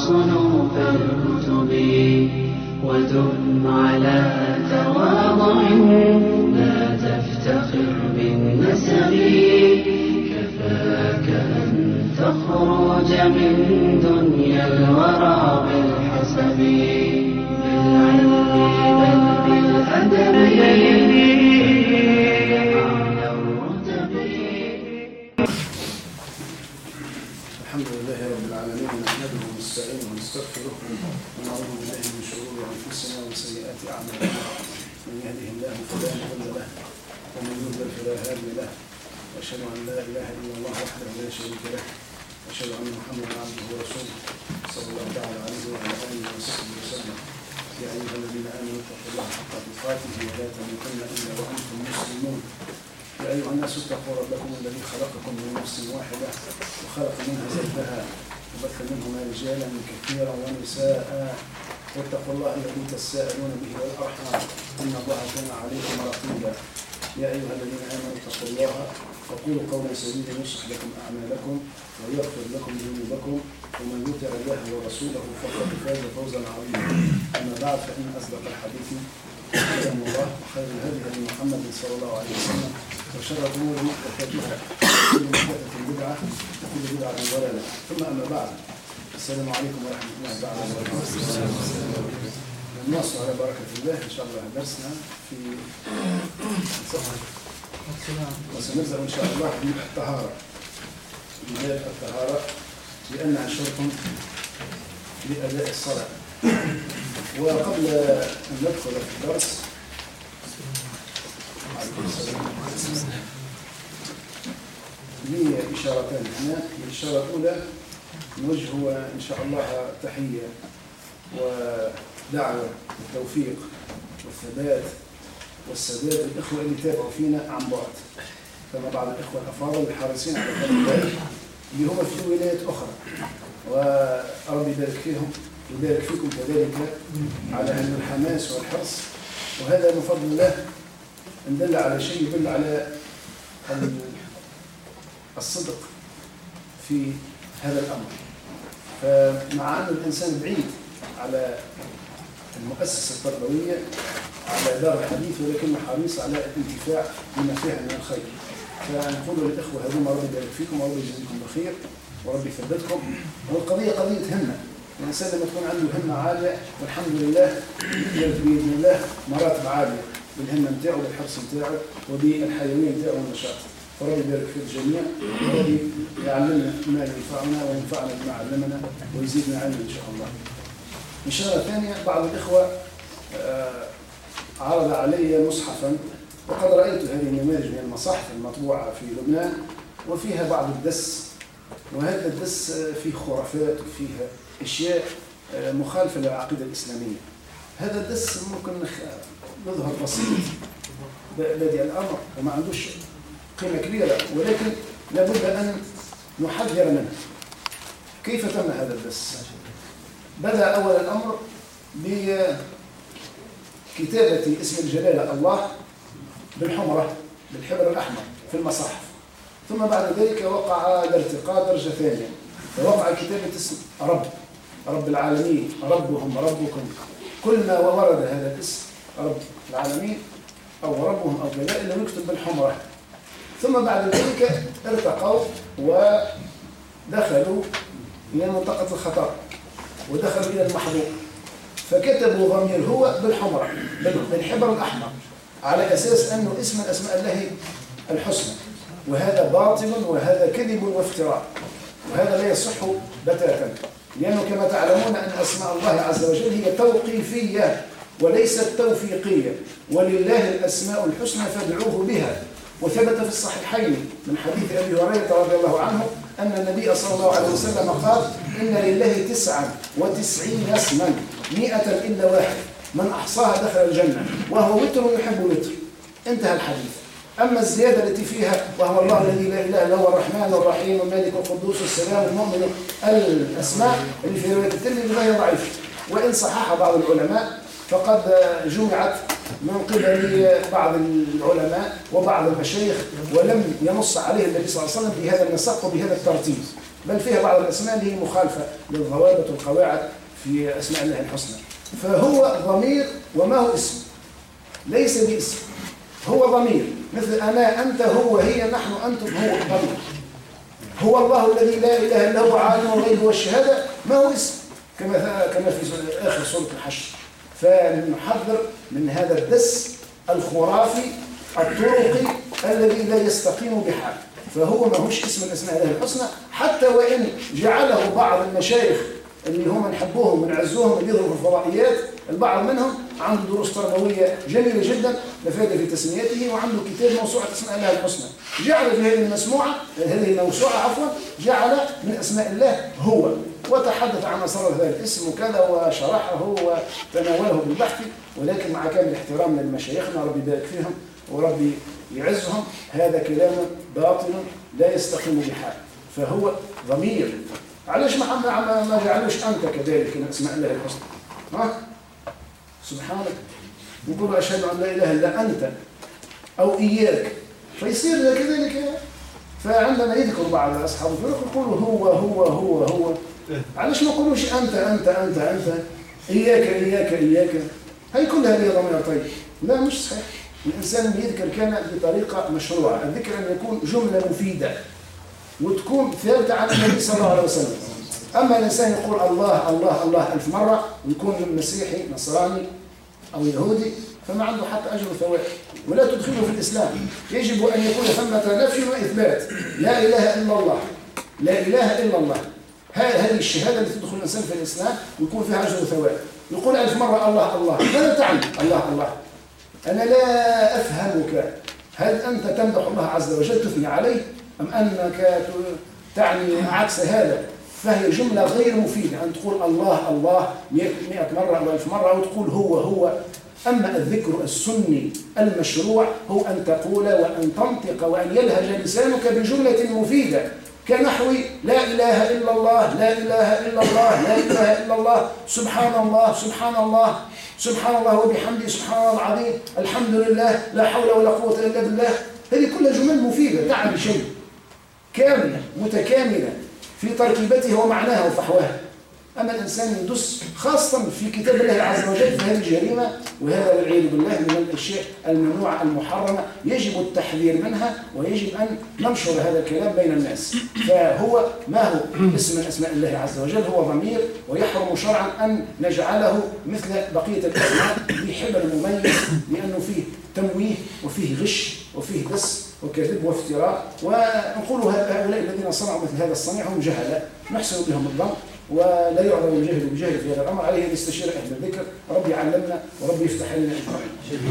صنوف الكتب ودم على تواضع لا تفتخر بالنسب كفاك أن تخرج من دنيا الورى بالحسب بالعلم بل بالأدب أعلى الرتب. الحمد لله رب العالمين نحمده ونستعينه ونستغفره ونعوذ بالله من شرور انفسنا ومن سيئات اعمالنا من يهده الله فلا مضل له ومن يضلل فلا هادي له واشهد ان لا اله الا الله وحده لا شريك له واشهد ان محمدا عبده ورسوله صلى الله تعالى عليه وعلى اله وصحبه وسلم. يا ايها الذين امنوا اتقوا الله حق تقاته ولا تموتن الا وانتم مسلمون. يا أيها الناس اتقوا ربكم الذي خلقكم من نفس واحدة وخلق منها زوجها وبث منهما رجالا كثيرا ونساء واتقوا الله الذي تساءلون به والأرحام إن الله كان عليكم رقيبا. يا أيها الذين آمنوا اتقوا الله وقولوا قولا سديدا يصلح لكم أعمالكم ويغفر لكم ذنوبكم ومن يطع الله ورسوله فقد فاز فوزا عظيما. أما بعد فإن أصدق الحديث كلام الله وخير الهدي هدي محمد صلى الله عليه وسلم وشر الأمور محدثاتها كل محدثة بدعة وكل بدعة ضلالة. ثم أما بعد السلام عليكم ورحمة الله تعالى وبركاته. نواصل على بركة الله إن شاء الله درسنا في الصفحة وسنبدأ إن شاء الله بالطهارة. بداية الطهارة لأنها شرط لأداء الصلاة. وقبل أن ندخل في الدرس لي إشارتان هنا. الإشارة الأولى نوجه إن شاء الله تحية ودعوة والتوفيق والثبات والسداد الإخوة اللي تابعوا فينا عن بعد، كما بعض الإخوة الأفاضل الحريصين على هذا البلد اللي هم في ولايات أخرى، وربي يبارك فيهم ويبارك فيكم كذلك على أن الحماس والحرص. وهذا من فضل الله إن دل على شيء يدل على الصدق في هذا الأمر. فمع أن الإنسان بعيد على المؤسسة التربوية على دار الحديث ولكنه حريص على الانتفاع بما فيها من الخير. فنقول للإخوة هذوما ربي يبارك فيكم وربي يجزيكم بخير وربي يثبتكم. والقضية قضية همة. الإنسان لما تكون عنده همة عالية والحمد لله يجلب بإذن الله مراتب عالية بالهمة نتاعه وبالحرص نتاعه وبالحيوية نتاعه والنشاط. فربي يبارك في الجميع وربي يعلمنا ما ينفعنا وينفعنا بما علمنا ويزيدنا علما إن شاء الله. إشارة ثانية، بعض الإخوة عرض علي مصحفا وقد رأيت هذه النماذج من المصاحف المطبوعة في لبنان وفيها بعض الدس، وهذا الدس فيه خرافات وفيها أشياء مخالفة للعقيدة الإسلامية. هذا الدس ممكن يظهر بسيط بادئ الأمر وما عندوش قيمة كبيرة، ولكن لابد أن نحذر منه. كيف تم هذا الدس؟ بدأ أول الأمر بكتابة اسم الجلالة الله بالحمرة بالحبر الأحمر في المصاحف، ثم بعد ذلك وقع الارتقاء درجة ثانية ووقع كتابة اسم رب العالمين، ربهم ربكم، كل ما ورد هذا الاسم رب العالمين أو ربهم أو كذا إلا يكتب بالحمرة. ثم بعد ذلك ارتقوا ودخلوا إلى منطقة الخطر ودخلوا إلى المحظور، فكتبوا ضمير هو بالحمرة بالحبر الأحمر على أساس أنه اسم من أسماء الله الحسنى، وهذا باطل وهذا كذب وافتراء، وهذا لا يصح بتاتا، لأنه كما تعلمون أن أسماء الله عز وجل هي توقيفية وليست توفيقية، ولله الأسماء الحسنى فادعوه بها. وثبت في الصحيحين من حديث أبي هريرة رضي الله عنه أن النبي صلى الله عليه وسلم قال: إن لله 99 اسما 100 إلا واحد من أحصاها دخل الجنة وهو وتر يحب الوتر. انتهى الحديث. أما الزيادة التي فيها وهو الله الذي لا إله إلا هو الرحمن الرحيم الملك القدوس السلام المؤمن، الأسماء اللي في رواية الترمذي هي ضعيفة، وإن صححها بعض العلماء فقد جمعت من قبل بعض العلماء وبعض المشايخ ولم ينص عليه النبي صلى الله عليه وسلم بهذا النسق وبهذا الترتيب. بل فيها بعض الأسماء اللي هي مخالفة للضوابط والقواعد في أسماء الله الحسنى. فهو ضمير وما هو اسم، ليس باسم، هو ضمير، مثل أنا أنت هو هي نحن أنتم، هو ضمير. هو الله الذي لا إله إلا هو عالم الغيب والشهادة، ما هو اسم، كما في آخر سورة الحشر. فنحذر من هذا الدس الخرافي الطرقي الذي لا يستقيم بحال. فهو ما هوش اسم من اسماء الله الحسنى، حتى وإن جعله بعض المشايخ اللي هم نحبوهم ونعزوهم اللي يظهروا في الفضائيات، البعض منهم عنده دروس تربوية جميلة جدا نفاد في تسميته، وعنده كتاب موسوعة اسماء الله الحسنى، جعل في هذه الموسوعة جعل من اسماء الله هو، وتحدث عن أسرار هذا الاسم وكذا وشرحه وتناوله بالبحث، ولكن مع كامل الاحترام لمشايخنا ربي يبارك فيهم وربي يعزهم، هذا كلام باطل لا يستقيم بحال. فهو ضمير. علاش ما جعلوش أنت كذلك من اسماء الله الحسنى؟ ها؟ سبحانك، نقول أشهد أن لا إله إلا أنت أو إياك، فيصير كذلك. فعندما يذكر بعض أصحاب الفرق يقولوا هو هو هو هو، علاش ما يقولوش أنت أنت أنت أنت، إياك إياك إياك؟ هي كلها هذه ضمير. طيب لا، مش صحيح. الإنسان يذكر كان بطريقة مشروعة. الذكر أن يكون جملة مفيدة وتكون ثابتة عن النبي صلى الله عليه وسلم. أما الإنسان يقول الله الله الله 1000 مرة ويكون مسيحي نصراني أو يهودي، فما عنده حتى أجر وثواب، ولا تدخله في الإسلام. يجب أن يكون ثمة نفي وإثبات، لا إله إلا الله، لا إله إلا الله. هذه الشهادة التي تدخل الإنسان في الإسلام ويكون فيها أجر وثواب. يقول 1000 مرة الله الله، ماذا تعني الله الله؟ أنا لا أفهمك، هل أنت تمدح الله عز وجل تثني عليه، أم أنك تعني عكس هذا؟ فهي جملة غير مفيدة أن تقول الله الله 100 مرة أو 1000 مرة، أو تقول هو هو. أما الذكر السني المشروع هو أن تقول وأن تنطق وأن يلهج لسانك بجملة مفيدة، كنحو لا إله إلا الله، لا إله إلا الله، لا إله إلا الله، سبحان الله سبحان الله سبحان الله وبحمده سبحان الله العظيم، الحمد لله، لا حول ولا قوة إلا بالله. هذه كلها جمل مفيدة تعني شيء، كاملة متكاملة في تركيبتها ومعناها وفحواها. أما الإنسان يدس خاصة في كتاب الله عز وجل في هذه الجريمة، وهذا والعياذ بالله من الأشياء الممنوعة المحرمة، يجب التحذير منها، ويجب أن ننشر هذا الكلام بين الناس. فهو ما هو اسم من أسماء الله عز وجل، هو ضمير، ويحرم شرعا أن نجعله مثل بقية الأسماء بحبر مميز، لأنه فيه تمويه وفيه غش وفيه دس وكذب وافتراء. ونقول هؤلاء الذين صنعوا مثل هذا الصنيع هم جهلة، نحسن بهم الظن، ولا يعذر الجهل بجهل في هذا الأمر. عليه أن يستشير أهل الذكر، ربي يعلمنا وربي يفتح لنا أجمعين.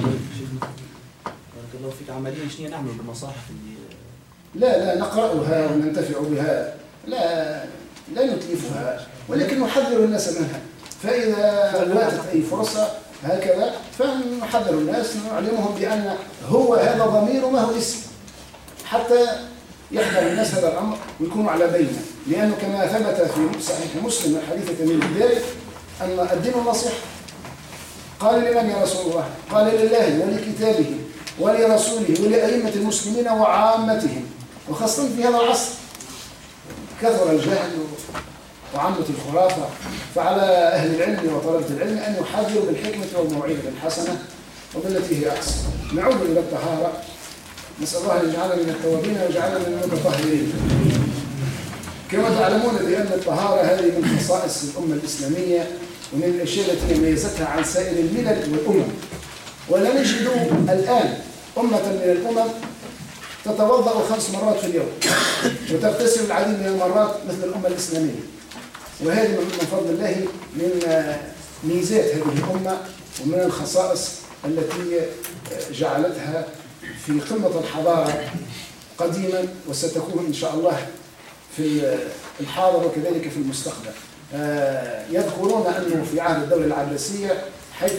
بارك الله فيك. عمليا شنو نعمل بالمصاحف اللي لا نقرأها وننتفع بها، لا نتلفها، ولكن نحذر الناس منها. فإذا واتت أي فرصة هكذا فنحذر الناس، نعلمهم بأن هو هذا ضمير وما هو اسم، حتى يحذر الناس هذا الأمر ويكونوا على بينه. لأنه كما ثبت في صحيح مسلم من حديث تميم الداري أن الدين النصيحة. قال لمن يا رسول الله؟ قال لله ولكتابه ولرسوله ولأئمة المسلمين وعامتهم، وخاصة في هذا العصر كثر الجهل وعامة الخرافة. فعلى أهل العلم وطلبة العلم أن يحذروا بالحكمة والموعظة الحسنة وبالتي هي أحسن. نعود إلى الطهارة، نسأل الله أن يجعلنا من التوابين ويجعلنا من المتطهرين. كما تعلمون بأن الطهارة هذه من خصائص الأمة الإسلامية، ومن الأشياء التي ميزتها عن سائر الملل والأمم. ولا نجد الآن أمة من الأمم تتوضأ 5 مرات في اليوم وتغتسل العديد من المرات مثل الأمة الإسلامية. وهذه من فضل الله، من ميزات هذه الأمة ومن الخصائص التي جعلتها في قمة الحضارة قديما، وستكون إن شاء الله في الحاضر وكذلك في المستقبل. يذكرون أنه في عهد الدولة العباسية، حيث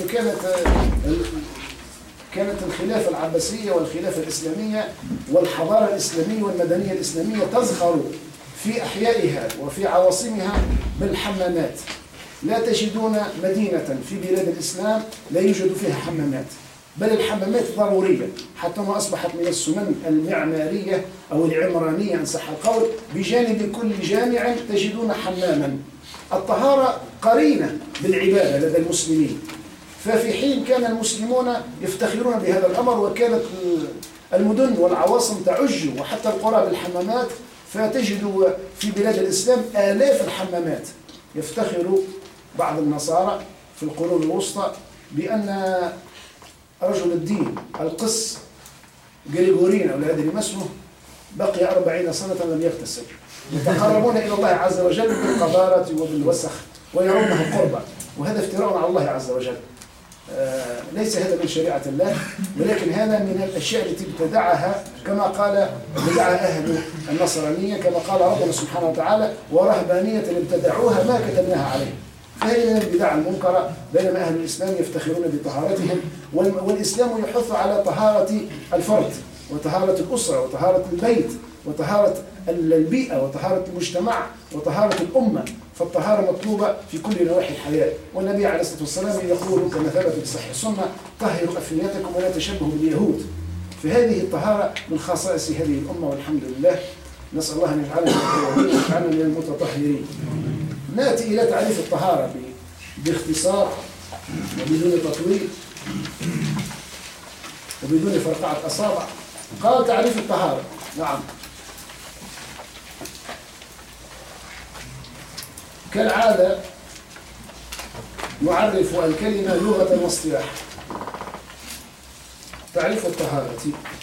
كانت الخلافة العباسية والخلافة الإسلامية والحضارة الإسلامية والمدنية الإسلامية تزخر في أحيائها وفي عواصمها بالحمامات. لا تجدون مدينة في بلاد الإسلام لا يوجد فيها حمامات. بل الحمامات ضرورية، حتى ما أصبحت من السنن المعمارية أو العمرانية إن صح القول، بجانب كل جامع تجدون حماما. الطهارة قرينة بالعبادة لدى المسلمين، ففي حين كان المسلمون يفتخرون بهذا الأمر وكانت المدن والعواصم تعج وحتى القرى بالحمامات، فتجد في بلاد الإسلام آلاف الحمامات. يفتخر بعض النصارى في القرون الوسطى بأن رجل الدين القس غريغورين أو لا أدري ما اسمه بقي 40 سنة لم يغتسل، يتقربون إلى الله عز وجل بالقذارة وبالوسخ ويرونه قربا، وهذا افتراء على الله عز وجل. ليس هذا من شريعة الله، ولكن هذا من الأشياء التي ابتدعها بدعها أهل النصرانية، كما قال ربنا سبحانه وتعالى ورهبانية ابتدعوها ما كتبناها عليهم. فهي من البدع المنكرة، بينما أهل الإسلام يفتخرون بطهارتهم، والإسلام يحث على طهارة الفرد وطهارة الأسرة وطهارة البيت وطهارة البيئة وطهارة المجتمع وطهارة الأمة، فالطهارة مطلوبة في كل نواحي الحياة. والنبي عليه الصلاة والسلام يقول كما ثبت في صحيح السنة: طهروا أفنيتكم ولا تشبهوا باليهود. فهذه الطهارة من خصائص هذه الأمة والحمد لله. نسأل الله أن يجعلنا من التوابين ويجعلنا من المتطهرين. نأتي إلى تعريف الطهارة باختصار وبدون تطويل وبدون فرقعة أصابع. قال تعريف الطهارة، نعم، كالعادة نعرف الكلمة لغة واصطلاحا. تعريف الطهارة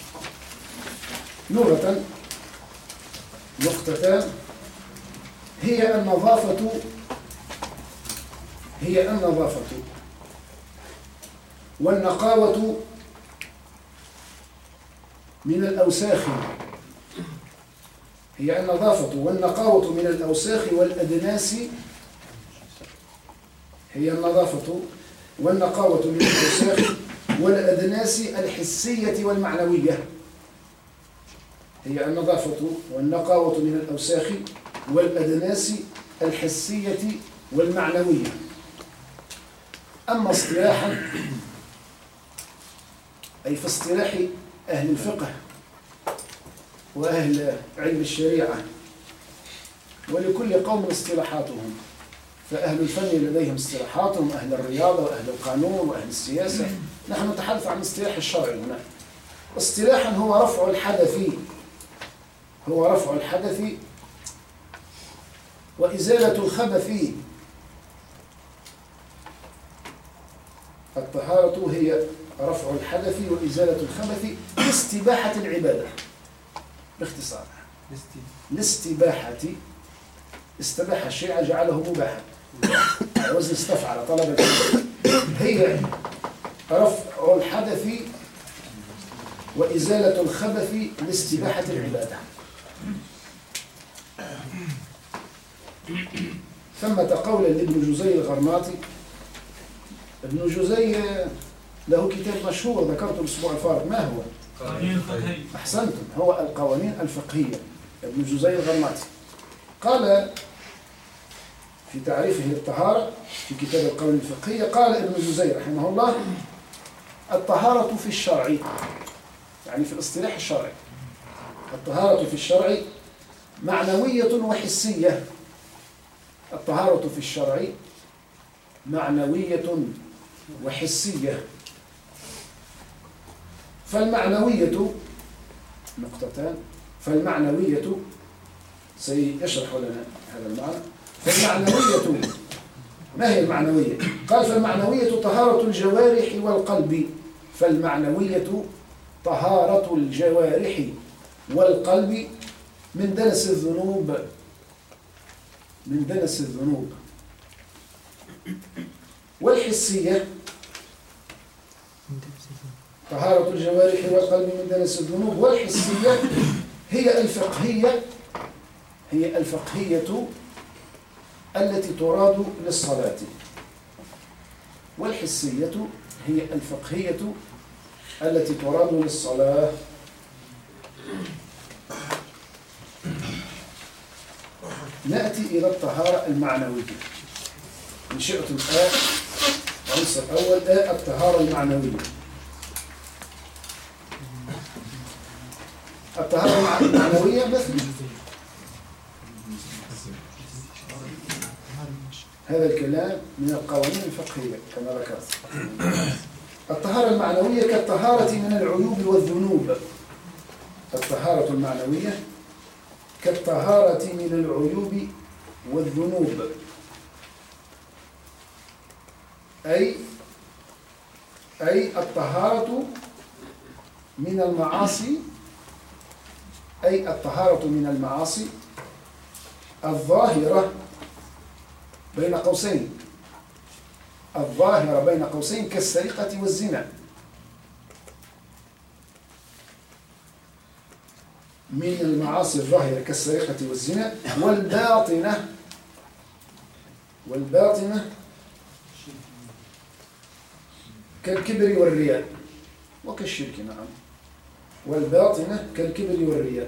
لغة نقطتان: هي النظافة والنقاوة من الأوساخ. هي النظافة والنقاوة من الأوساخ والأدناس. هي النظافة والنقاوة من الأوساخ والأدناس الحسية والمعنوية. هي النظافة والنقاوة من الأوساخ والأدناس الحسية والمعنوية. أما اصطلاحا أي في اصطلاح أهل الفقه وأهل علم الشريعة، ولكل قوم اصطلاحاتهم، فأهل الفن لديهم اصطلاحاتهم، أهل الرياضة وأهل القانون وأهل السياسة. نحن نتحدث عن الاصطلاح الشرعي هنا. اصطلاحا هو رفع الحدث وإزالة الخبث. الطهارة هي رفع الحدث وإزالة الخبث لاستباحة العبادة. باختصار لاستباحة، استباح الشيء جعله مباحا على وزن استفعل طلب العبادة. هي رفع الحدث وإزالة الخبث لاستباحة العبادة. ثمة قولا لابن جزي الغرناطي. ابن جزي له كتاب مشهور ذكرته الأسبوع الفارق، ما هو؟ قوانين الفقهية. أحسنتم، هو القوانين الفقهية. ابن جزي الغرناطي قال في تعريفه للطهارة في كتاب القوانين الفقهية، قال ابن جزي رحمه الله: الطهارة في الشرع، يعني في الاصطلاح الشرعي، الطهارة في الشرع معنوية وحسية. الطهارة في الشرع معنوية وحسية. فالمعنوية نقطتان. فالمعنوية سيشرح لنا هذا المعنى. فالمعنوية، ما هي المعنوية؟ قال: فالمعنوية طهارة الجوارح والقلب. فالمعنوية طهارة الجوارح والقلب من دنس الذنوب. من دنس الذنوب. والحسية طهارة الجوارح والقلب من دنس الذنوب. والحسية هي الفقهية، هي الفقهية التي تراد للصلاة. والحسية هي الفقهية التي تراد للصلاة. نأتي إلى الطهارة المعنوية. إن شئتم عنصر أول الطهارة المعنوية. الطهارة المعنوية مثل هذا الكلام من القوانين الفقهية كما ذكرت. الطهارة المعنوية كالطهارة من العيوب والذنوب. الطهارة المعنوية كالطهارة من العيوب والذنوب، أي الطهارة من المعاصي، أي الطهارة من المعاصي الظاهرة بين قوسين، الظاهرة بين قوسين كالسرقة والزنا، من المعاصي الظاهرة كالسرقة والزنا، والباطنة كالكبر والرياء وكالشرك. نعم، والباطنة كالكبر والرياء.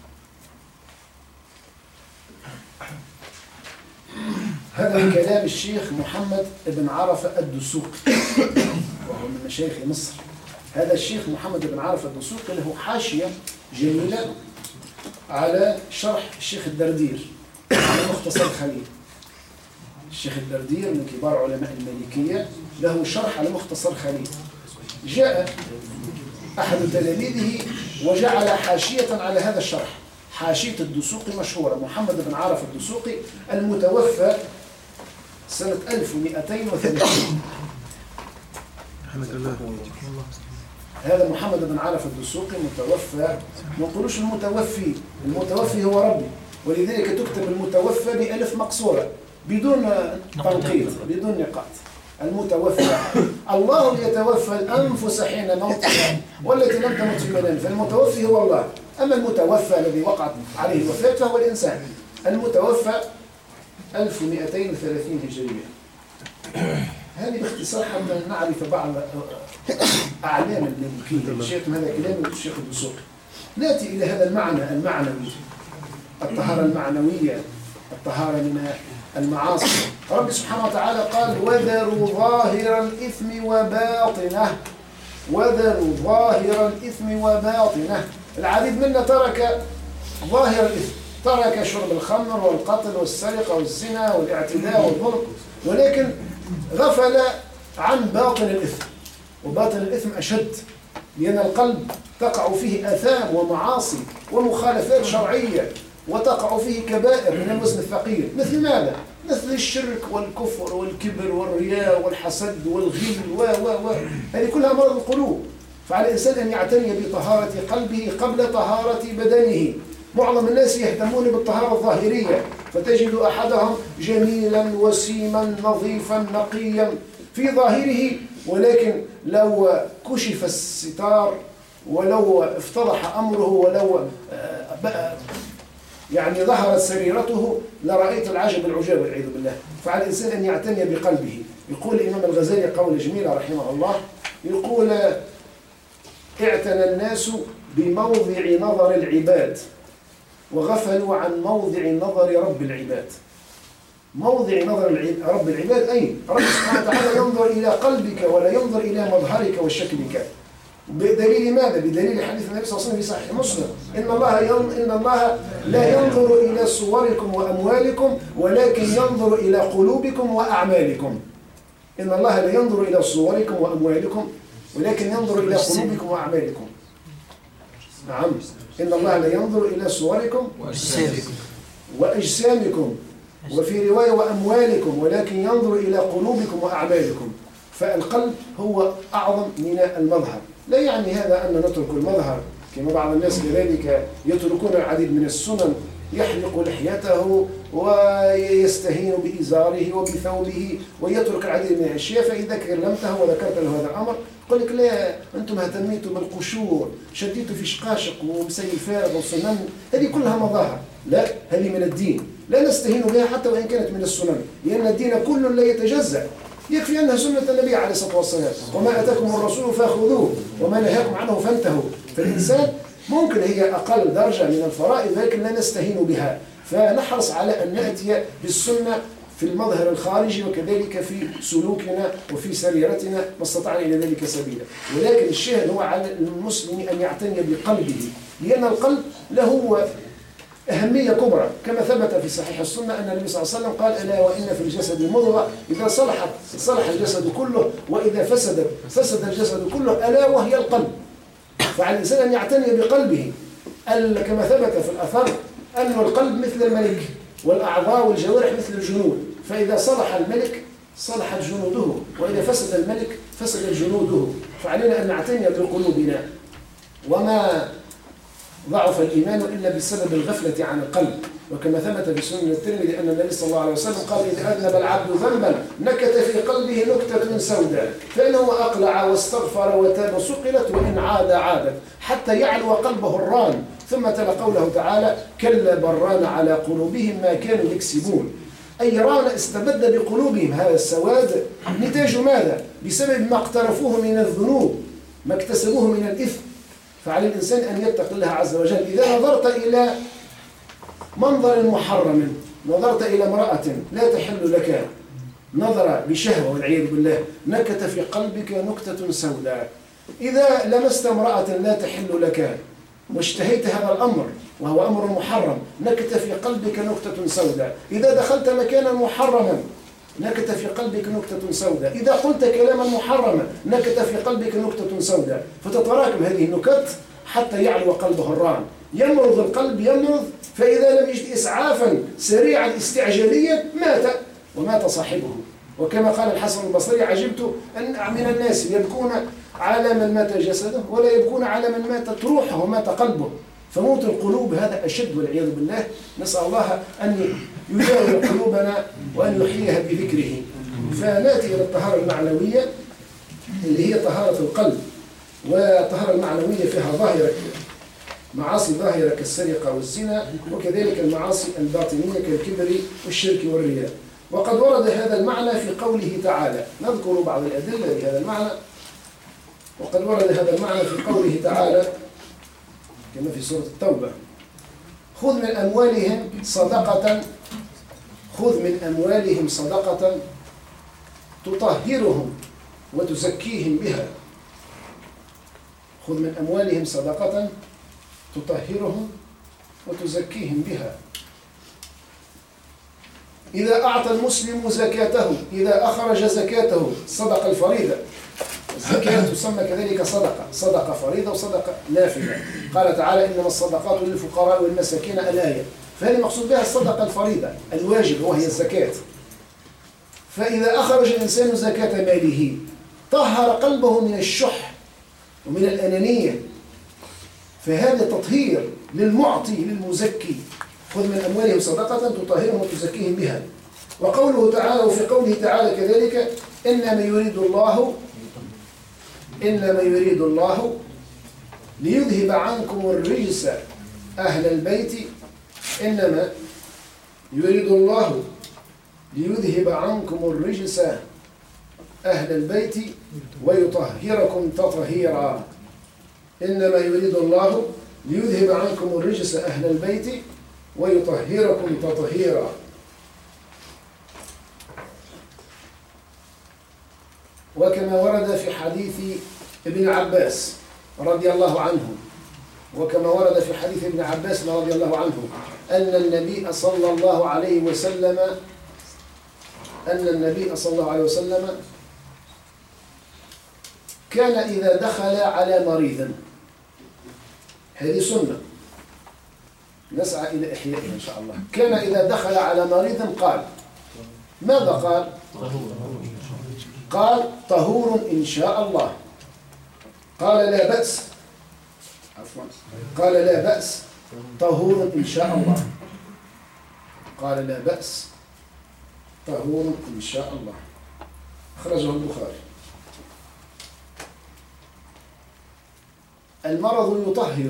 هذا من كلام الشيخ محمد بن عرفة الدسوقي وهو من مشايخ مصر. هذا الشيخ محمد بن عرفة الدسوقي له حاشية جميلة على شرح الشيخ الدردير على مختصر خليل. الشيخ الدردير من كبار علماء المالكية له شرح على مختصر خليل. جاء أحد تلاميذه وجعل حاشية على هذا الشرح، حاشية الدسوقي مشهورة، محمد بن عرفة الدسوقي المتوفى سنة 1230. هذا محمد بن عرفة الدسوقي متوفى، ما نقولوش المتوفي، المتوفي هو ربي، ولذلك تكتب المتوفى بألف مقصورة بدون تنقيط بدون نقاط. المتوفى، الله يتوفى الأنفس حين موتها والتي لم تمت في منامها، فالمتوفي هو الله. أما المتوفى الذي وقعت عليه الوفاة فهو الإنسان. المتوفى 1230 هجرية. هذه باختصار حتى نعرف بعض أعلام المالكية. الشيخ هذا كلام الشيخ الدسوقي. نأتي إلى هذا المعنى المعنوي، الطهارة المعنوية، الطهارة من المعاصي. رب سبحانه وتعالى قال: وذروا ظاهر الإثم وباطنه. وذروا ظاهر الإثم وباطنه. العديد منا ترك ظاهر الإثم، ترك شرب الخمر والقتل والسرقة والزنا والاعتداء والظلم، ولكن غفل عن باطن الإثم. وباطن الإثم أشد، لأن القلب تقع فيه آثام ومعاصي ومخالفات شرعية، وتقع فيه كبائر من الوزن الثقيل. مثل ماذا؟ مثل الشرك والكفر والكبر والرياء والحسد والغل هذه كلها مرض القلوب. فعلى الإنسان أن يعتني بطهارة قلبه قبل طهارة بدنه. معظم الناس يهتمون بالطهارة الظاهرية، فتجد أحدهم جميلا وسيما نظيفا نقيا في ظاهره، ولكن لو كشف الستار ولو افتضح أمره ولو يعني ظهرت سريرته لرأيت العجب العجاب والعياذ بالله. فعلى الإنسان أن يعتني بقلبه. يقول الإمام الغزالي قول جميل رحمه الله، يقول: اعتنى الناس بموضع نظر العباد وغفلوا عن موضع نظر رب العباد. موضع نظر رب العباد أين؟ رب سبحانه وتعالى ينظر إلى قلبك ولا ينظر إلى مظهرك وشكلك. بدليل ماذا؟ بدليل حديث النبي صلى الله عليه وسلم في صحيح مسلم: إن الله لا ينظر إلى صوركم وأموالكم ولكن ينظر إلى قلوبكم وأعمالكم. إن الله لا ينظر إلى صوركم وأموالكم ولكن ينظر إلى قلوبكم وأعمالكم. نعم، إن الله لا ينظر إلى صوركم وأجسامكم، وفي رواية وأموالكم، ولكن ينظر إلى قلوبكم وأعمالكم. فالقلب هو أعظم من المظهر. لا يعني هذا أن نترك المظهر، كما بعض الناس كذلك يتركون العديد من السنن، يحلق لحيته ويستهين بإزاره وبثوبه ويترك العديد من الأشياء. فإذا كلمته وذكرت له هذا الأمر يقول لك: لا، أنتم اهتميتوا بالقشور، شديتوا في شقاشق ومسيل فارغ وسنن، هذه كلها مظاهر. لا، هذه من الدين، لا نستهين بها حتى وإن كانت من السنن، لأن الدين كل لا يتجزأ. يكفي أنها سنة النبي عليه الصلاة والسلام: وما أتاكم الرسول فأخذوه وما نهاكم عنه فانتهوا. فالإنسان ممكن هي أقل درجة من الفرائض لكن لا نستهين بها، فنحرص على أن نأتي بالسنة في المظهر الخارجي وكذلك في سلوكنا وفي سريرتنا ما استطعنا إلى ذلك سبيلا. ولكن الشاهد هو على المسلم أن يعتني بقلبه، لأن القلب له أهمية كبرى، كما ثبت في صحيح السنة أن النبي صلى الله عليه وسلم قال: ألا وإن في الجسد مضغة إذا صلحت صلح الجسد كله، وإذا فسدت فسد الجسد كله، ألا وهي القلب. فعلى الإنسان أن يعتني بقلبه، كما ثبت في الأثر أن القلب مثل الملك، والأعضاء والجوارح مثل الجنود، فإذا صلح الملك صلحت جنوده، وإذا فسد الملك فسد جنوده. فعلينا أن نعتني بقلوبنا. وما ضعف الإيمان إلا بسبب الغفلة عن القلب، وكما ثبت في سنن الترمذي أن النبي صلى الله عليه وسلم قال: إذا أذنب العبد ذنبا نكت في قلبه نكتة سوداء، فإنه أقلع واستغفر وتاب سقلت، وإن عاد عادت، حتى يعلو قلبه الران. ثم تلا قوله تعالى: كلا بران على قلوبهم ما كانوا يكسبون. أي ران استبد بقلوبهم هذا السواد نتاج ماذا؟ بسبب ما اقترفوه من الذنوب، ما اكتسبوه من الإثم. فعلى الإنسان أن يتقي الله عز وجل. إذا نظرت إلى منظر محرم، نظرت إلى امرأة لا تحل لك، نظر بشهوة والعياذ بالله، نكت في قلبك نكتة سوداء. إذا لمست امرأة لا تحل لك واشتهيت هذا الأمر وهو أمر محرم، نكت في قلبك نكتة سوداء. إذا دخلت مكانا محرما نكت في قلبك نكتة سوداء. إذا قلت كلاما محرما نكت في قلبك نكتة سوداء. فتتراكم هذه النكت حتى يعلو قلبه الران. يمرض القلب، يمرض، فإذا لم يجد إسعافا سريعا استعجاليا مات صاحبه. وكما قال الحسن البصري: عجبت أن من الناس يبكون على من مات جسده ولا يبكون على من ماتت روحه ومات قلبه. فموت القلوب هذا أشد والعياذ بالله. نسأل الله أن يداوي قلوبنا وأن يحييها بذكره. فنأتي إلى الطهارة المعنوية اللي هي طهارة القلب. والطهارة المعنوية فيها ظاهرة معاصي ظاهرة كالسرقة والزنا، وكذلك المعاصي الباطنية كالكبر والشرك والرياء. وقد ورد هذا المعنى في قوله تعالى. نذكر بعض الأدلة لهذا المعنى. وقد ورد هذا المعنى في قوله تعالى كما في سورة التوبة: خذ من أموالهم صدقة تطهرهم وتزكيهم بها. خذ من أموالهم صدقة تطهرهم وتزكيهم بها. إذا أعطى المسلم زكاته، إذا أخرج زكاته، صدقة الفريضة، الزكاة تسمى كذلك صدقة فريضة وصدقة نافلة. قال تعالى: إنما الصدقات للفقراء والمساكين، الآية. فهذه مقصود بها الصدقة الفريضة الواجب وهي الزكاة. فإذا أخرج الإنسان زكاة ماله طهر قلبه من الشح ومن الأنانية، فهذا تطهير للمعطي للمزكي. خذ من أموالهم صدقة تطهرهم وتزكيهم بها. وقوله تعالى، وفي قوله تعالى كذلك: إنما يريد الله ليذهب عنكم الرجس أهل البيت. إنما يريد الله ليذهب عنكم الرجس أهل البيت ويطهركم تطهيرا. إنما يريد الله ليذهب عنكم الرجس أهل البيت ويطهركم تطهيرا. وكما ورد في حديث ابن عباس رضي الله عنه، وكما ورد في حديث ابن عباس رضي الله عنه أن النبي صلى الله عليه وسلم كان إذا دخل على مريض، هذه سنة نسعى إلى إحيائها إن شاء الله، كان إذا دخل على مريض قال ماذا قال؟ قال: طهور إن شاء الله. قال: لا بأس، عفوا، قال: لا بأس، طهور إن شاء الله. قال: لا بأس، طهور إن شاء الله. أخرجه البخاري. المرض يطهر،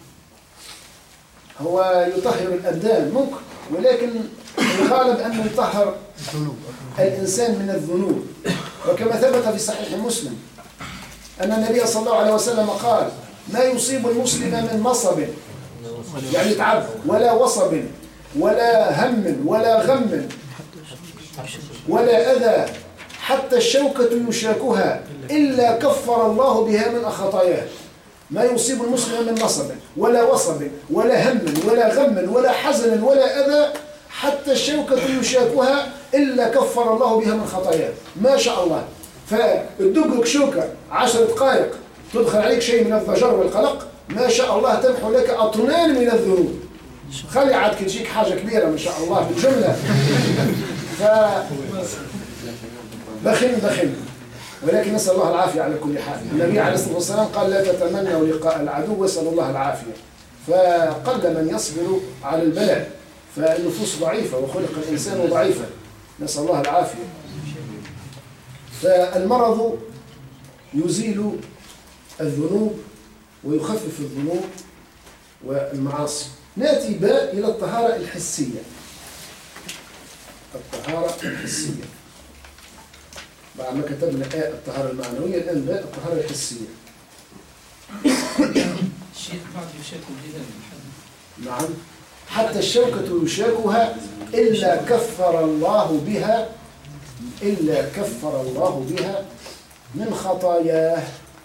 هو يطهر الأبدان ممكن، ولكن الغالب أنه يطهر الإنسان من الذنوب. وكما ثبت في صحيح مسلم أن النبي صلى الله عليه وسلم قال: ما يصيب المسلم من مصب، يعني تعب، ولا وصب، ولا هم، ولا غم، ولا أذى، حتى الشوكة يشاكها، إلا كفر الله بها من خطاياه. ما يصيب المسلم من نصب ولا وصب ولا هم ولا غم ولا حزن ولا أذى حتى الشوكة يشاكها إلا كفر الله بها من خطاياه. ما شاء الله. فتدق لك شوكة 10 دقائق تدخل عليك شيء من الضجر والقلق، ما شاء الله تمحو لك أطنان من الذنوب. خلي عاد تجيك حاجة كبيرة ما شاء الله بالجملة. بخل ولكن نسأل الله العافية على كل حال. النبي عليه الصلاة والسلام قال لا تتمنوا لقاء العدو واسأل الله العافية. فقل من يصبر على البلاء، فالنفوس ضعيفة وخلق الإنسان ضعيفا، نسأل الله العافية. فالمرض يزيل الذنوب ويخفف الذنوب والمعاصي. نأتي بقى إلى الطهارة الحسية. الطهارة الحسية بعد ما كتبنا الطهارة المعنوية، الآن بقى الطهارة الحسية. الشيء بعد يشاك بها. نعم، حتى الشوكة يشاكها إلا كفر الله بها من خطاياه.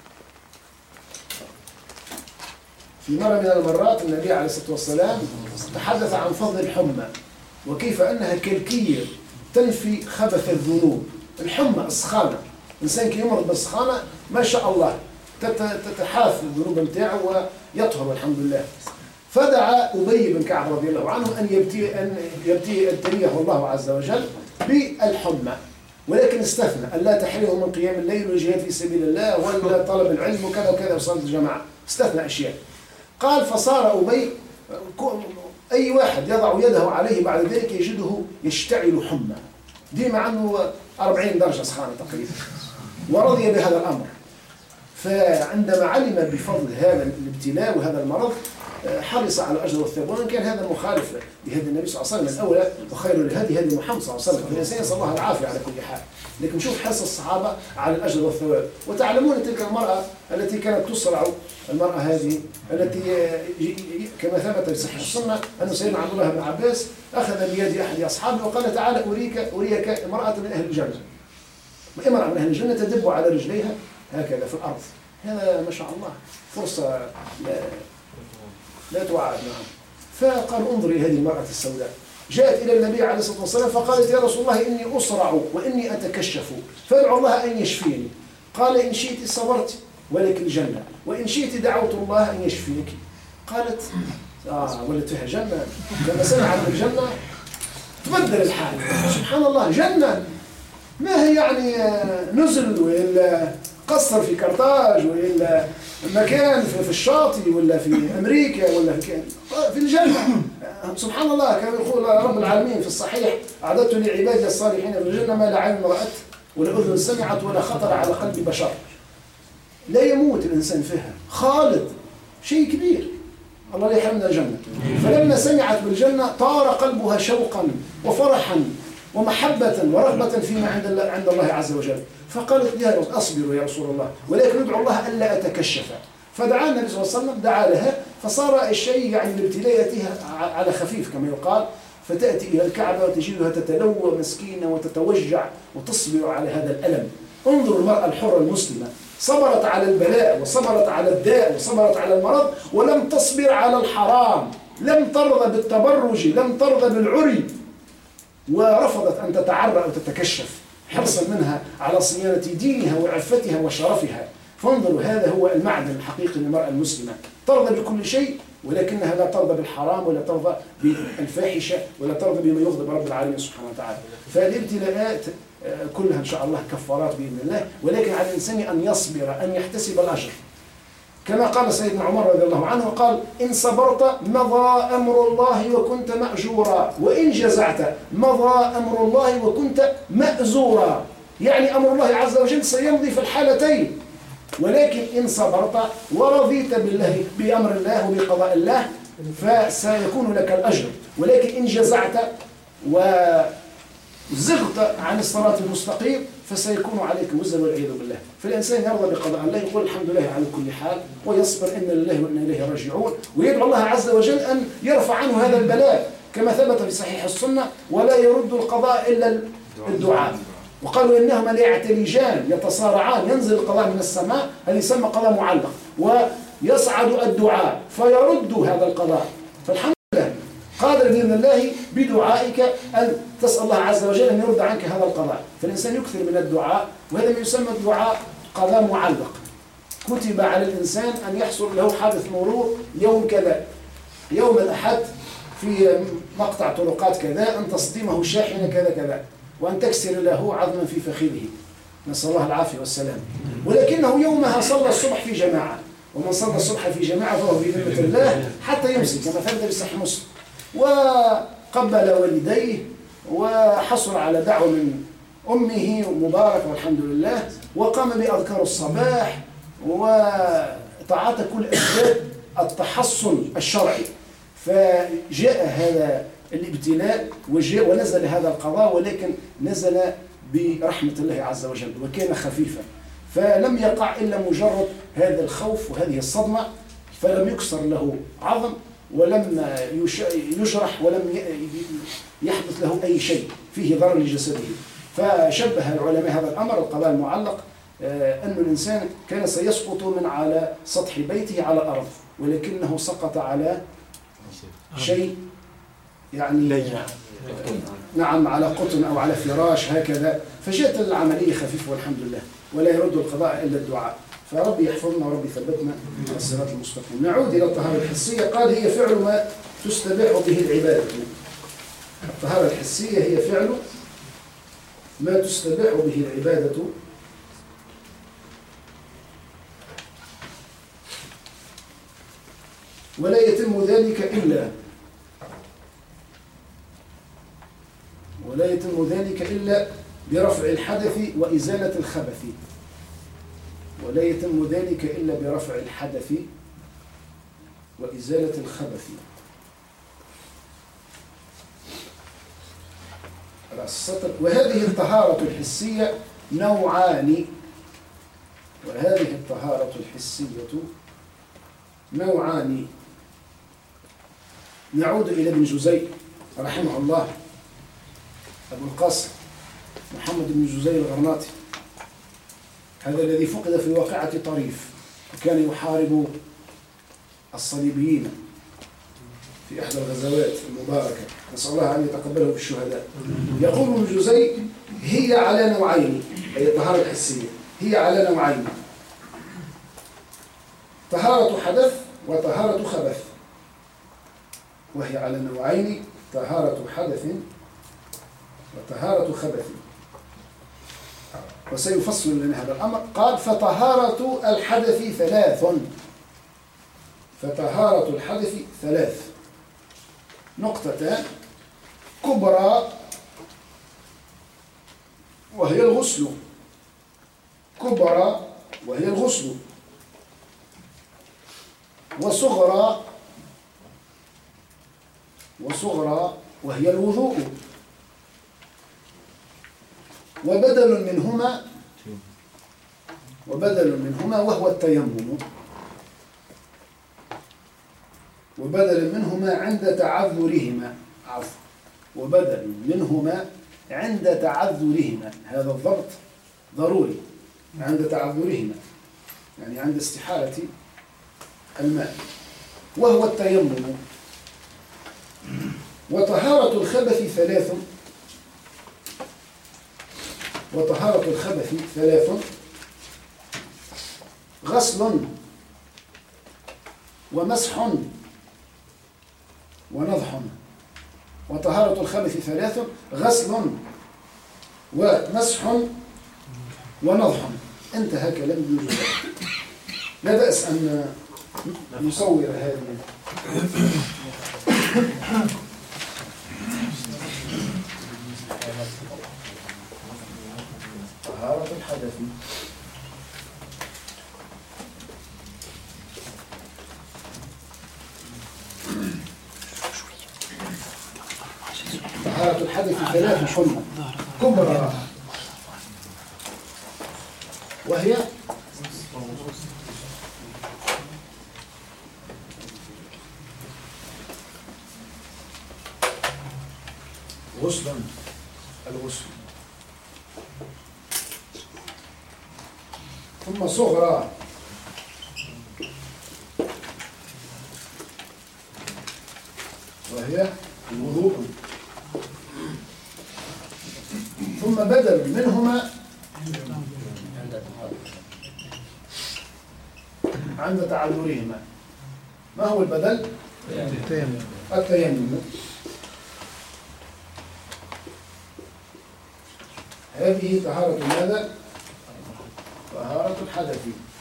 في مرة من المرات النبي عليه الصلاة والسلام تحدث عن فضل الحمى وكيف أنها كالكير تنفي خبث الذنوب. الحمى السخانة، إنسان كي يمرض بالسخانة ما شاء الله تتحاف الذنوب متاعه ويطهر والحمد لله. فدعا أبي بن كعب رضي الله عنه أن يبتليه الله عز وجل بالحمى، ولكن استثنى أن لا تحرمه من قيام الليل والجهاد في سبيل الله ولا طلب العلم وكذا وكذا وصلاة الجماعة، استثنى أشياء. قال فصار أبي أي واحد يضع يده عليه بعد ذلك يجده يشتعل حمى، ديما عنه 40 درجة سخانة تقريبا، ورضي بهذا الأمر. فعندما علم بفضل هذا الابتلاء وهذا المرض حرص على الأجر والثواب، وإن كان هذا مخالف لهدي النبي صلى الله عليه وسلم. الأولى وخير الهدي هدي محمد صلى الله عليه وسلم، فالإنسان يسأل الله العافية على كل حال. لكن شوف حرص الصحابة على الأجر والثواب. وتعلمون تلك المرأة التي كانت تسرع، المرأة هذه التي كما ثبت في صحيح السنة أن سيدنا عبد الله بن عباس أخذ بيد أحد أصحابه وقال تعالى أريك امرأة من أهل الجنة. امرأة من أهل الجنة تدب على رجليها هكذا في الأرض. هذا ما شاء الله فرصة لا تعاد. نعم. فقال انظر إلى هذه المرأة السوداء، جاءت إلى النبي عليه الصلاة والسلام فقالت يا رسول الله إني أسرع وإني أتكشف فادعو الله أن يشفيني. قال إن شئت صبرت ولك الجنة وإن شئت دعوت الله أن يشفيك. قالت ولت فيها جنة. لما سمعت بالجنة تبدل الحال. سبحان الله، جنة ما هي يعني نزل وإلا قصر في كرتاج وإلا مكان في الشاطئ ولا في أمريكا ولا في الجنة. سبحان الله، كما يقول رب العالمين في الصحيح أعددت لعبادي الصالحين في الجنة ما لا عين رأت ولا أذن سمعت ولا خطر على قلب بشر. لا يموت الإنسان فيها، خالد، شيء كبير. الله لا يحرمنا الجنة. فلما سمعت بالجنة طار قلبها شوقا وفرحا ومحبة ورغبة فيما عند الله عز وجل. فقالت يا رسول أصبر يا رسول الله ولكن ادعو الله ألا أتكشف. فدعا النبي صلى الله عليه وسلم، دعا لها، فصار الشيء يعني الابتلاء يأتيها على خفيف كما يقال، فتأتي إلى الكعبة وتجدها تتلوى مسكينة وتتوجع وتصبر على هذا الألم. انظر المرأة الحرة المسلمة صبرت على البلاء وصبرت على الداء وصبرت على المرض ولم تصبر على الحرام، لم ترضى بالتبرج، لم ترضى بالعري، ورفضت أن تتعرى وتتكشف حرصا منها على صيانة دينها وعفتها وشرفها. فانظروا، هذا هو المعدن الحقيقي للمرأة المسلمة، ترضى بكل شيء ولكنها لا ترضى بالحرام ولا ترضى بالفاحشة ولا ترضى بما يغضب رب العالمين سبحانه وتعالى. فالابتلاءات كلها إن شاء الله كفارات بإذن الله، ولكن على الإنسان أن يصبر، أن يحتسب الأجر. كما قال سيدنا عمر رضي الله عنه، قال إن صبرت مضى أمر الله وكنت مأجورا وإن جزعت مضى أمر الله وكنت مأزورا. يعني أمر الله عز وجل سيمضي في الحالتين، ولكن إن صبرت ورضيت بالله بأمر الله وبقضاء الله فسيكون لك الأجر، ولكن إن جزعت وزغت عن الصراط المستقيم فسيكون عليك وزر والعياذ بالله. فالإنسان يرضى بقضاء الله، يقول الحمد لله على كل حال، ويصبر إن لله وإنا إليه راجعون، ويدعو الله عز وجل أن يرفع عنه هذا البلاء كما ثبت في صحيح السنة، ولا يرد القضاء إلا الدعاء. وقالوا إنهما ليعتلجان يتصارعان، ينزل القضاء من السماء، هذا يسمى قضاء معلق، يصعد الدعاء فيرد هذا القضاء. فالحمد لله قادر بإذن الله بدعائك أن تسأل الله عز وجل أن يرد عنك هذا القضاء. فالإنسان يكثر من الدعاء، وهذا ما يسمى الدعاء قضاء معلق. كتب على الإنسان أن يحصل له حادث مرور يوم كذا، يوم الأحد في مقطع طرقات كذا، أن تصدمه شاحنة كذا كذا، وأن تكسر له عظما في فخذه، نسأل الله العافية والسلام. ولكنه يومها صلى الصبح في جماعة، ومن صلى الصبح في جماعة فهو في ذمة الله حتى يمسي كما ثبت بصحيح مسلم، وقبل والديه وحصل على دعوة من أمه مبارك والحمد لله، وقام بأذكار الصباح وطاعات كل أسباب التحصن الشرعي. فجاء هذا الابتلاء ونزل هذا القضاء، ولكن نزل برحمة الله عز وجل وكان خفيفا، فلم يقع إلا مجرد هذا الخوف وهذه الصدمة، فلم يكسر له عظم ولم يجرح ولم يحدث له أي شيء فيه ضرر لجسده. فشبه العلماء هذا الأمر القضاء المعلق أن الإنسان كان سيسقط من على سطح بيته على الأرض، ولكنه سقط على شيء يعني نعم على قطن أو على فراش هكذا، فجاءت العملية خفيفة والحمد لله، ولا يرد القضاء إلا الدعاء. فربي يحفظنا وربي يثبتنا على الصراط المستقيم. نعود إلى الطهارة الحسية. قال هي فعل ما تستباح به العبادة. الطهارة الحسية هي فعل ما تستباح به العبادة ولا يتم ذلك إلا برفع الحدث وإزالة الخبث. ولا يتم ذلك إلا برفع الحدث وإزالة الخبث. وهذه الطهارة الحسية نوعان. نعود إلى ابن جزي رحمه الله، أبو القاسم محمد بن جزي الغرناطي، هذا الذي فقد في واقعة طريف، وكان يحارب الصليبيين في إحدى الغزوات المباركة، نسأل الله أن يتقبله بالشهداء. يقول ابن جزي هي على نوعين، أي الطهارة الحسية هي على نوعين: طهارة حدث وطهارة خبث. وهي على نوعين: طهارة حدث وطهارة خبث. وسيفصل لنا هذا الأمر. قال فطهارة الحدث ثلاث نقطتان كبرى وهي الغسل، وصغرى وهي الوضوء، وبدل منهما وهو التيمم، وبدل منهما عند تعذرهما. هذا الضبط ضروري، عند تعذرهما يعني عند استحالة الماء، وهو التيمم. وطهارة الخبث ثلاث: غسل ومسح ونضح. وطهارة الخبث ثلاث: غسل ومسح ونضح. انتهى كلام ابن جزي. لا بأس أن نصور هذه طهارة الحدث. طهارة الحدث ثلاث حمى كبرى، وهي الغسل، ثم صغرى وهي الوضوء. ثم بدل منهما عند تعذرهما. ما هو البدل؟ التيمم. هذه طهارة ماذا؟ طهارة الحدث.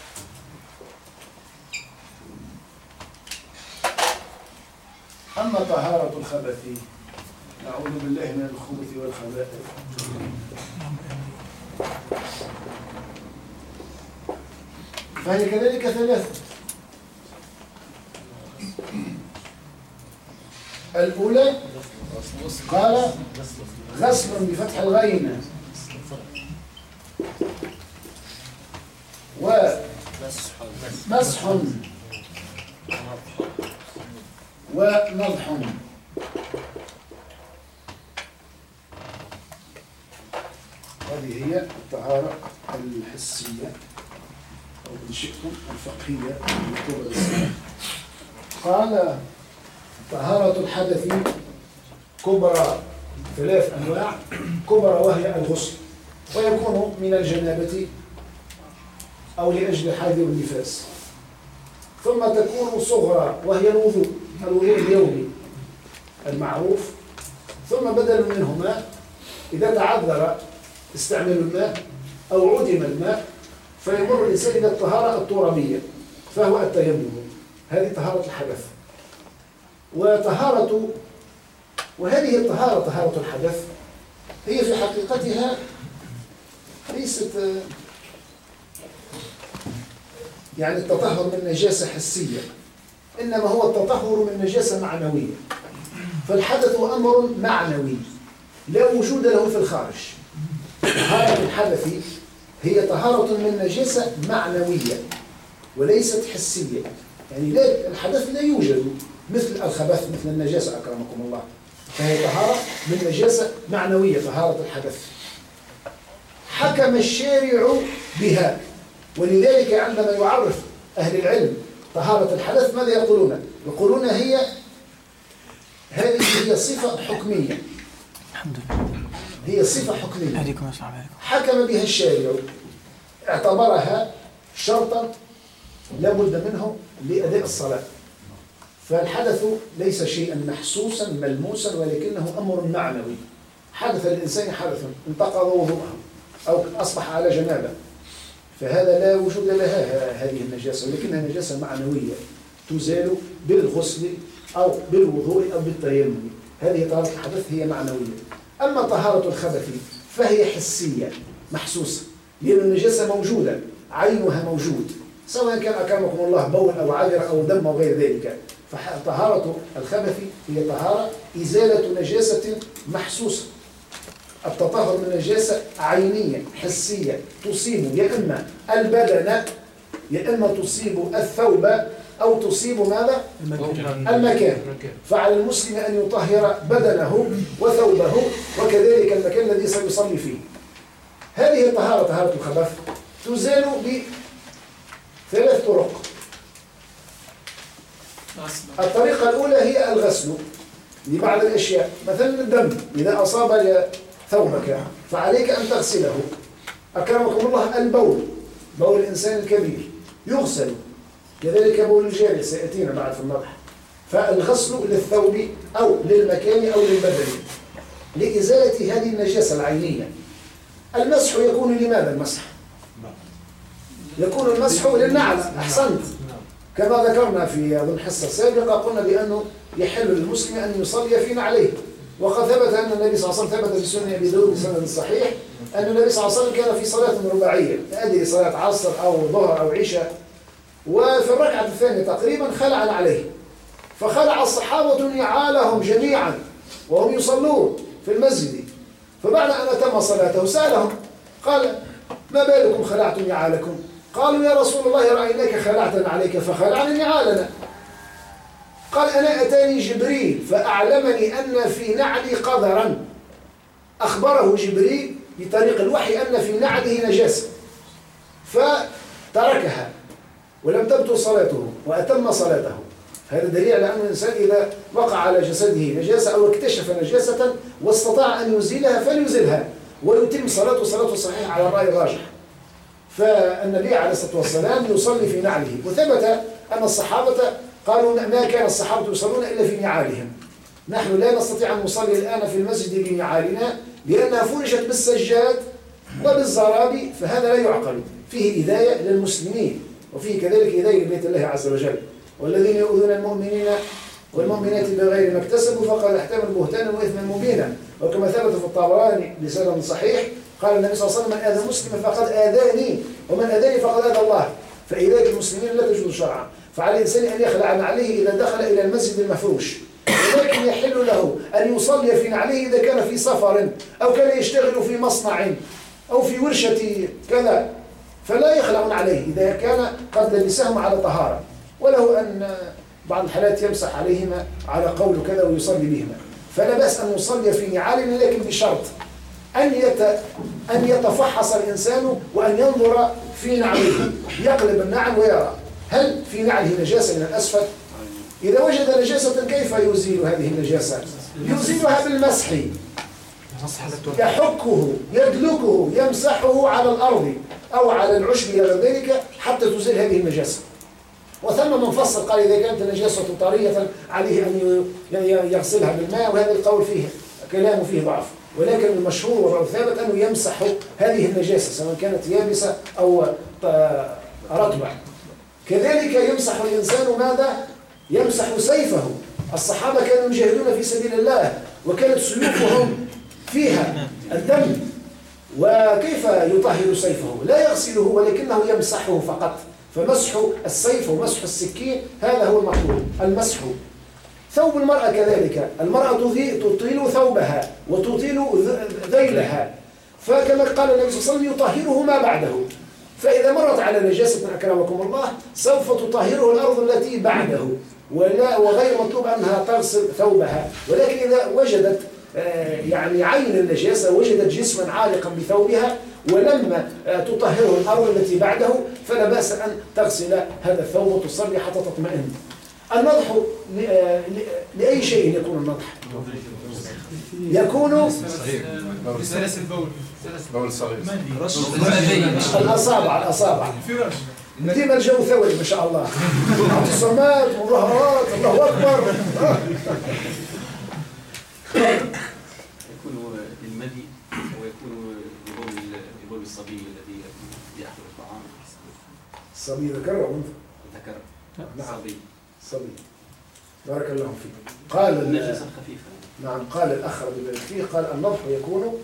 أما طهارة الخبث نعوذ بالله من الخبث والخبائث. فهي كذلك ثلاثة. الأولى قال غسل بفتح الغين ومسح ونضح. هذه هي الطهارة الحسية أو إن شئتم الفقهية المكتوبة بالسنة. قال طهارة الحدث كبرى 3 أنواع. كبرى وهي الغسل، ويكون من الجنابة أو لأجل حاذر النفاس. ثم تكون صغرى وهي الوضوء اليومي المعروف. ثم بدل منهما إذا تعذر استعمال الماء أو عدم الماء فيمر الإنسان إلى الطهارة الترابية فهو التيمم. هذه طهارة الحدث. وهذه الطهارة طهارة الحدث هي في حقيقتها ليست يعني التطهر من نجاسة حسية، إنما هو التطهر من نجاسة معنوية. فالحدث أمر معنوي لا وجود له في الخارج. طهارة الحدث هي طهارة من نجاسة معنوية وليست حسية. يعني لا الحدث لا يوجد مثل الخبث مثل النجاسة أكرمكم الله. فهي طهارة من نجاسة معنوية طهارة الحدث. حكم الشارع بها، ولذلك عندما يعرف أهل العلم طهارة الحدث ماذا يقولون؟ يقولون هذه هي صفة حكمية. الحمد لله. هي صفة حكمية عليكم السلام عليكم. حكم بها الشارع، اعتبرها شرطا لا بد منه لأداء الصلاة. فالحدث ليس شيئا محسوسا ملموسا ولكنه أمر معنوي. حدث للإنسان حدثا انتقض وضوءه أو أصبح على جنابه، فهذا لا وجود لها هذه النجاسة، ولكنها نجاسة معنوية تزال بالغسل أو بالوضوء أو بالتيمم. هذه طهارة الحدث هي معنوية. أما طهارة الخبث فهي حسية محسوسة، لأن النجاسة موجودة عينها موجود، سواء كان أكرمكم الله بول أو عذر أو دم أو غير ذلك. فطهارة الخبث هي طهارة إزالة نجاسة محسوسة. التطهر من نجاسة عينية حسية تصيب يا إما البدن يا إما تصيب الثوب أو تصيب ماذا؟ المكان. فعلى المسلم أن يطهر بدنه وثوبه وكذلك المكان الذي سيصلي فيه. هذه الطهارة طهارة الخبث تزال ب3 طرق. الطريقة الأولى هي الغسل لبعض الأشياء، مثلا الدم إذا أصاب ثوبك فعليك أن تغسله. أكرمكم الله البول، بول الإنسان الكبير يغسل، كذلك بول الجارية سيأتينا بعد في المطح. فالغسل للثوب أو للمكان أو للبدن لإزالة هذه النجاسة العينية. المسح يكون لماذا المسح؟ يكون المسح للنعل. أحسنت. كما ذكرنا في الحصة السابقة قلنا بأنه يحل للمسلم أن يصلي في نعليه، وقد ثبت أن النبي صلى الله عليه وسلم ثبت في سنن أبي داود بسند صحيح أن النبي صلى الله عليه وسلم كان في صلاة رباعية تأدي صلاة عصر أو ظهر أو عشاء، وفي الركعة الثانية تقريبا خلع عليه، فخلع الصحابة نعالهم جميعا وهم يصلون في المسجد. فبعد أن أتم صلاته سألهم قال: ما بالكم خلعتم نعالكم؟ قالوا: يا رسول الله رأيناك خلعتنا عليك فخلعنا نعالنا. قال: أنا أتاني جبريل فأعلمني أن في نعلي قذرا. أخبره جبريل بطريق الوحي أن في نعله نجاسة، فتركها ولم تبطل صلاته وأتم صلاته. هذا دليل على أن الإنسان إذا وقع على جسده نجاسة أو اكتشف نجاسة واستطاع أن يزيلها فليزيلها ويتم صلاته صحيحة على الرأي الراجح. فالنبي عليه الصلاة والسلام يصلي في نعله، وثبت أن الصحابة قالوا ما كان الصحابة يصلون إلا في نعالهم. نحن لا نستطيع أن نصلي الآن في المسجد بنعالنا لأنها فرشت بالسجاد وبالزرابي، فهذا لا يعقل. فيه إذاية للمسلمين وفيه كذلك إذاية لبيت الله عز وجل. والذين يؤذون المؤمنين والمؤمنات بغير ما اكتسبوا فقد احتملوا بهتانا وإثما مبينا، وكما ثبت في الطبراني بسند صحيح قال النبي صلى الله عليه وسلم: من آذى مسلما فقد آذاني ومن آذاني فقد آذى الله. فإذاية المسلمين لا تجوز شرعا، فعلى الإنسان أن يخلع نعله إذا دخل إلى المسجد المفروش، ولكن يحل له أن يصلي في نعله إذا كان في سفر أو كان يشتغل في مصنع أو في ورشة كذا، فلا يخلعون عليه إذا كان قد لبسهم على طهارة، وله أن بعض الحالات يمسح عليهما على قول كذا ويصلي بهما. فلا بأس أن يصلي في نعالنا، لكن بشرط أن يتفحص الإنسان وأن ينظر في نعله، يقلب النعل ويرى هل في نعله نجاسة من الأسفل. إذا وجد نجاسة كيف يزيل هذه النجاسة؟ يزيلها بالمسح، يحكه يدلكه يمسحه على الأرض أو على العشب إلى غير ذلك حتى تزيل هذه النجاسة. وثم من فصل قال إذا كانت النجاسة طرية عليه أن يغسلها بالماء، وهذا القول فيه كلام فيه ضعف، ولكن المشهور والثابت أنه يمسح هذه النجاسة سواء كانت يابسة أو رطبة. كذلك يمسح الإنسان ماذا؟ يمسح سيفه. الصحابة كانوا يجاهدون في سبيل الله وكانت سيوفهم فيها الدم، وكيف يطهر سيفه؟ لا يغسله ولكنه يمسحه فقط. فمسح السيف ومسح السكين هذا هو المطلوب، المسح. ثوب المرأة كذلك، المرأة تطيل ثوبها وتطيل ذيلها، فكما قال النبي صلى الله عليه وسلم يطهره ما بعده. فإذا مرت على نجاسة أكرمكم الله سوف تطهره الأرض التي بعده، وغير مطلوب أنها تغسل ثوبها. ولكن إذا وجدت يعني عين النجاسة، وجدت جسما عالقا بثوبها ولما تطهره الأرض التي بعده، فلا بأس أن تغسل هذا الثوب وتصلي حتى تطمئن. النضح لأي شيء يكون النضح؟ يكون سلس البول، بول صغير، الأصابع ديما الجو ثوري ما شاء الله، اعتصامات مظاهرات، الله أكبر. يكون المدي ويكون لبول الصبي الذي يأكل الطعام. الصبي ذكر أو أنثى؟ ذكر. نعم. صبي. بارك الله فيك. قال النجاسة خفيفة. نعم، قال الأخ رضي فيه قال النضح يكون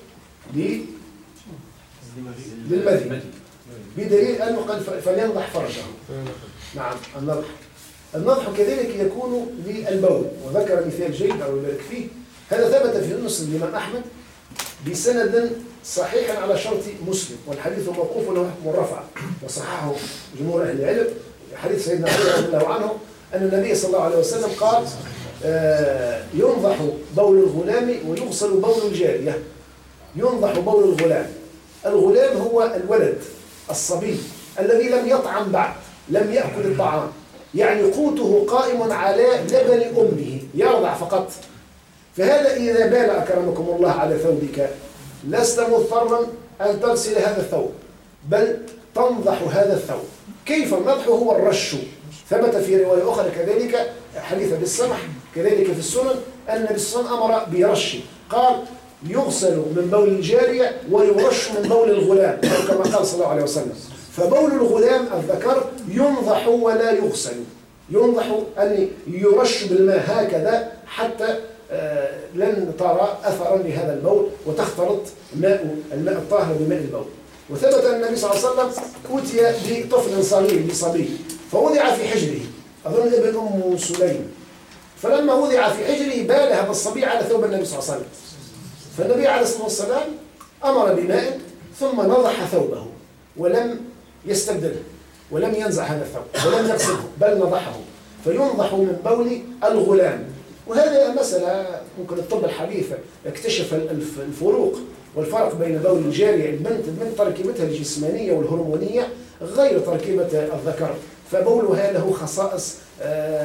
للمذي، بدليل أنه قال فلينضح فرجه. نعم، النضح كذلك يكون للبول، وذكر مثال جيد أو يبارك فيه. هذا ثبت في المسند لمن أحمد بسند صحيح على شرط مسلم، والحديث موقوف له حكم الرفع وصححه جمهور أهل العلم. حديث سيدنا علي رضي الله عنه أن النبي صلى الله عليه وسلم قال ينضح بول الغلام ويغسل بول الجارية. ينضح بول الغلام، الغلام هو الولد الصبي الذي لم يطعم بعد، لم يأكل الطعام، يعني قوته قائم على لبن أمه، يرضع فقط. فهذا إذا بال أكرمكم الله على ثوبك لست مضطرا أن تغسل هذا الثوب، بل تنضح هذا الثوب. كيف النضح؟ هو الرش. ثبت في رواية أخرى كذلك حديث بالسمح كذلك في السنن أن النبي صلى الله عليه وسلم أمر برش، قال يغسل من بول الجارية ويرش من بول الغلام، كما قال صلى الله عليه وسلم. فبول الغلام الذكر ينضح ولا يغسل، ينضح أن يرش بالماء هكذا حتى لن ترى أثرا لهذا البول وتختلط الماء الطاهر بماء البول. وثبت أن النبي صلى الله عليه وسلم أتي بطفل صغير بصبي فوضع في حجره، أظن ابن أم سليم، فلما وضع في حجره بال هذا الصبي على ثوب النبي صلى الله عليه وسلم، فالنبي عليه الصلاة والسلام أمر بماء ثم نضح ثوبه ولم يستبدله ولم ينزع هذا الثوب ولم يغسله بل نضحه، فينضح من بول الغلام. وهذا مسألة ممكن الطب الحديث اكتشف الفروق والفرق بين بول الجارية البنت تركيبتها الجسمانية والهرمونية غير تركيبة الذكر، فبولها له خصائص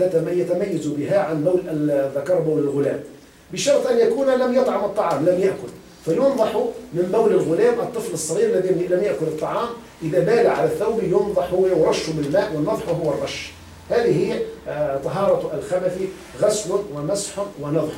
يتميز بها عن بول الذكر بول الغلام، بشرط أن يكون لم يطعم الطعام، لم يأكل، فينضح من بول الغلام الطفل الصغير الذي لم يأكل الطعام، إذا بال على الثوب ينضح ويرش بالماء، والنضح هو الرش. هذه هي طهارة الخبث، غسل ومسح ونضح.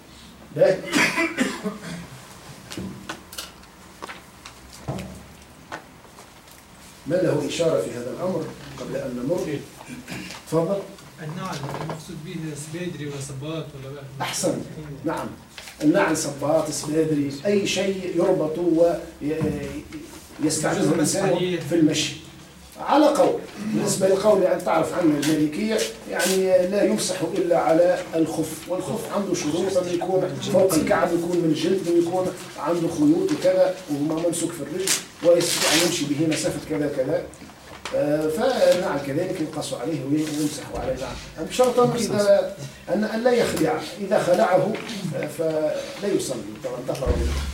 ما له إشارة في هذا الأمر قبل أن نمر؟ تفضل. النعل المقصود به سبيدري وصباط ولا لا؟ أحسن، نعم، النعل صباط سبيدري أي شيء يربط ويستعمله الإنسان في المشي. على قول، بالنسبة للقول يعني تعرف عنه المالكية، يعني لا يمسح إلا على الخف، والخف عنده شروط أن يكون فوق الكعب، يكون من جلد، يكون عنده خيوط وكذا وما ممسوك في الرجل، ويستطيع أن يمشي به مسافة كذا كذا. فالنعل كذلك يقص عليه ويمسح عليه، بشرط أن لا يخلع، إذا خلعه فلا يصلي طبعا تقرأ.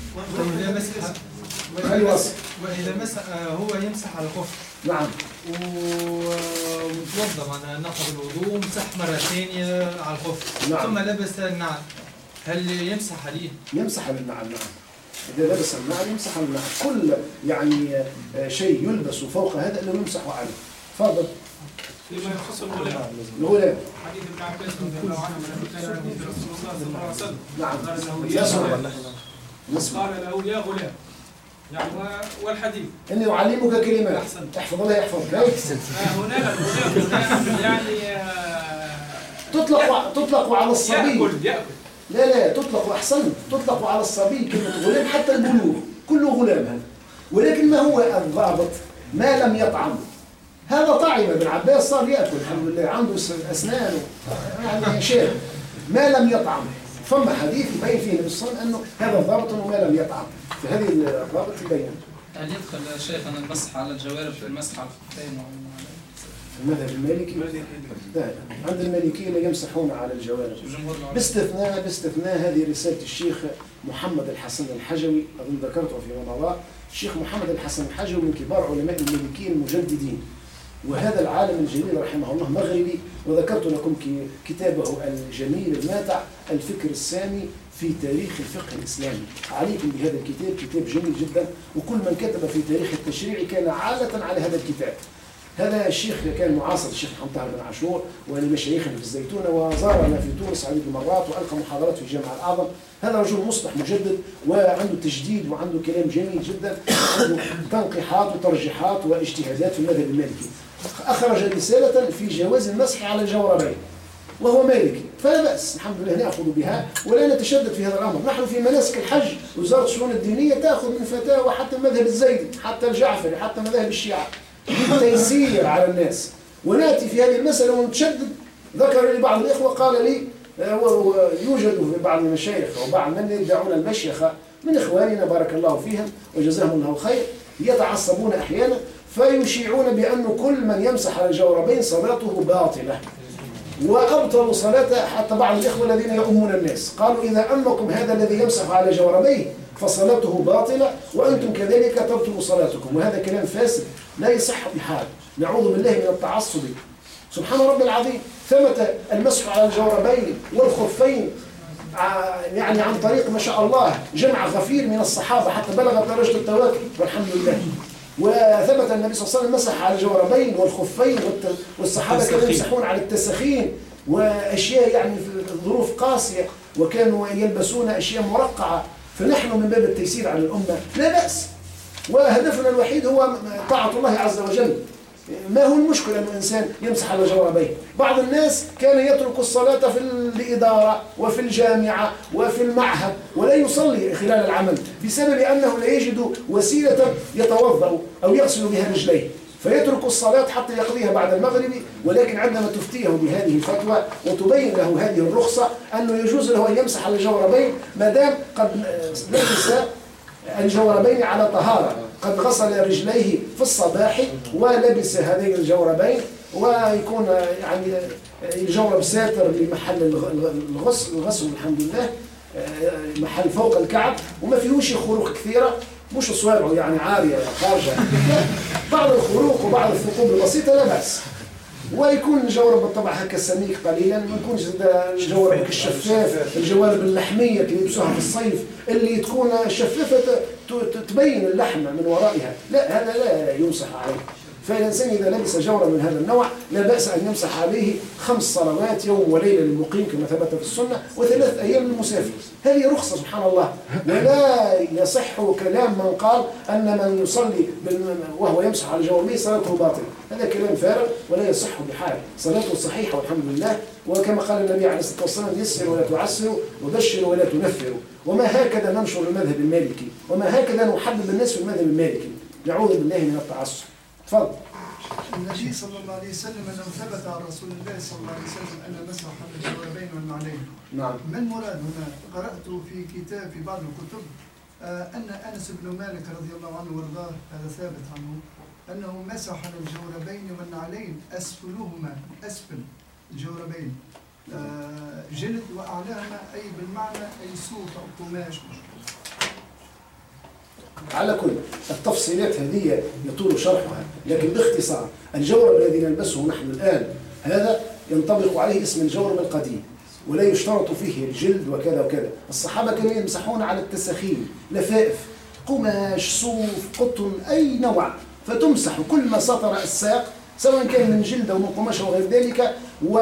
وإذا مسح هو يمسح على الخف، نعم، وتوضا معناها ناخذ الوضوء ومسح مرة ثانية على الخف، نعم. ثم لبس النعل، هل يمسح عليه؟ يمسح على النعل، نعم. إذا لبس النعل يمسح على النعل، كل يعني شيء يلبس فوق هذا اللي يمسح عليه. تفضل. فيما يخص الغلام. الغلام. حديث ابن عباس رضي الله عنه لما كان عند رسول الله صلى الله عليه وسلم. نعم. قال له يا غلام. يعني والحديث. إني أعلمك كلمات. احفظ الله يحفظك. هنا الغلام يعني تطلق على الصبي. يأكل. لا تطلق، أحسن، تطلق على الصبي كلمة غلام حتى البلوغ، كله غلام هذا. ولكن ما هو الضابط؟ ما لم يطعم. هذا طعم، ابن عباس صار يأكل الحمد لله، عنده أسنان يعني شيء. ما لم يطعم، ثم حديث يبين فيه النبي صلى الله عليه وسلم أنه هذا الضابط أنه ما لم يطعم، فهذه الضابط يبين. هل يدخل شيخنا المسح على الجوارب في المسح على الخفين؟ المذهب المالكي لا، عند المالكية لا يمسحون على الجوارب، باستثناء هذه رسالة الشيخ محمد الحسن الحجوي، أظن ذكرته في مضى. الشيخ محمد الحسن الحجوي من كبار علماء المالكية المجددين، وهذا العالم الجليل رحمه الله مغربي، وذكرت لكم كتابه الجميل الماتع الفكر السامي في تاريخ الفقه الإسلامي. عليكم بهذا الكتاب، كتاب جميل جدا، وكل من كتب في تاريخ التشريع كان عالة على هذا الكتاب. هذا الشيخ كان معاصر الشيخ محمد طاهر بن عاشور ولمشايخنا في الزيتونة، وزارنا في تونس عدة مرات وألقى محاضرات في الجامعة الأعظم. هذا رجل مصلح مجدد وعنده تجديد وعنده كلام جميل جدا، عنده تنقيحات وترجيحات واجتهادات في المذهب المالكي. أخرج رسالة في جواز المسح على الجوربين، وهو مالكي، فلا بأس الحمد لله نأخذ بها ولا نتشدد في هذا الأمر. نحن في مناسك الحج وزارة الشؤون الدينية تأخذ من فتاوى حتى المذهب الزيدي، حتى الجعفري، حتى مذاهب الشيعة، تيسير على الناس. ونأتي في هذه المسألة ونتشدد. ذكر لي بعض الإخوة قال لي يوجد في بعض المشايخ وبعض من يدعون المشيخة من إخواننا بارك الله فيهم وجزاهم الله خير، يتعصبون أحيانا فيشيعون بأن كل من يمسح على الجوربين صلاته باطلة، وأبطلوا صلاته. حتى بعض الإخوة الذين يؤمون الناس قالوا إذا أمكم هذا الذي يمسح على جوربيه فصلاته باطلة وأنتم كذلك تبطلوا صلاتكم، وهذا كلام فاسد لا يصح بحال. نعوذ بالله من التعصب. سبحان رب العظيم. ثبت المسح على الجوربين والخفين يعني عن طريق ما شاء الله جمع غفير من الصحابة حتى بلغت درجة التواتر والحمد لله. وثبت النبي صلى الله عليه وسلم مسح على الجوربين والخفين، والصحابة كانوا يمسحون على التسخين وأشياء يعني في ظروف قاسية، وكانوا يلبسون أشياء مرقعة. فنحن من باب التيسير على الأمة لا بأس، وهدفنا الوحيد هو طاعة الله عز وجل. ما هو المشكلة أن الإنسان يمسح على جوربيه؟ بعض الناس كان يترك الصلاة في الإدارة وفي الجامعة وفي المعهد ولا يصلي خلال العمل بسبب أنه لا يجد وسيلة يتوضأ أو يغسل بها رجليه، فيترك الصلاة حتى يقضيها بعد المغرب. ولكن عندما تفتيه بهذه الفتوى وتبين له هذه الرخصة أنه يجوز له أن يمسح على الجوربين ما دام قد لبس الجوربين على طهارة، قد غسل رجليه في الصباح ولبس هذين الجوربين، ويكون يعني الجورب ساتر لمحل الغسل الحمد لله، محل فوق الكعب وما فيهوش خروق كثيرة، مش صوابعه يعني عارية خارجة، بعض الخروق وبعض الثقوب البسيطة لا بأس. ويكون الجورب بالطبع هكا سميك قليلا، ما يكونش الجورب الشفاف، الجوارب اللحميه اللي يلبسوها في الصيف اللي تكون شفافه تبين اللحم من ورائها، لا هذا لا يمسح عليه. فالإنسان إذا لبس جورا من هذا النوع لا بأس أن يمسح عليه 5 صلوات يوم وليلة للمقيم كما ثبت في السنة، و3 أيام للمسافر. هذه رخصة سبحان الله. ولا يصح كلام من قال أن من يصلي وهو يمسح على جوربه صلاته باطلة، هذا كلام فارغ ولا يصح بحال، صلاته صحيحة والحمد لله. وكما قال النبي عليه الصلاة والسلام: يسروا ولا تعسروا وبشروا ولا تنفروا. وما هكذا ننشر المذهب المالكي، وما هكذا نحبب الناس في المذهب المالكي. نعوذ بالله من التعصب. تفضل. النبي صلى الله عليه وسلم أنه ثبت عن رسول الله صلى الله عليه وسلم أن مسح على الجوربين والنعلين. نعم. ما المراد هنا؟ قرأت في بعض الكتب أن أنس بن مالك رضي الله عنه وارضاه، هذا ثابت عنه، أنه مسح على الجوربين والنعلين أسفلهما، أسفل الجوربين جلد، وأعلاهما أي بالمعنى أي صوف أو قماش. على كل التفصيلات هذه يطول شرحها، لكن باختصار الجورب الذي نلبسه نحن الآن هذا ينطبق عليه اسم الجورب القديم، ولا يشترط فيه الجلد وكذا وكذا. الصحابة كانوا يمسحون على التساخين، لفائف، قماش، صوف، قطن، أي نوع، فتمسح كل ما سطر الساق سواء كان من جلد أو من قماش أو غير ذلك.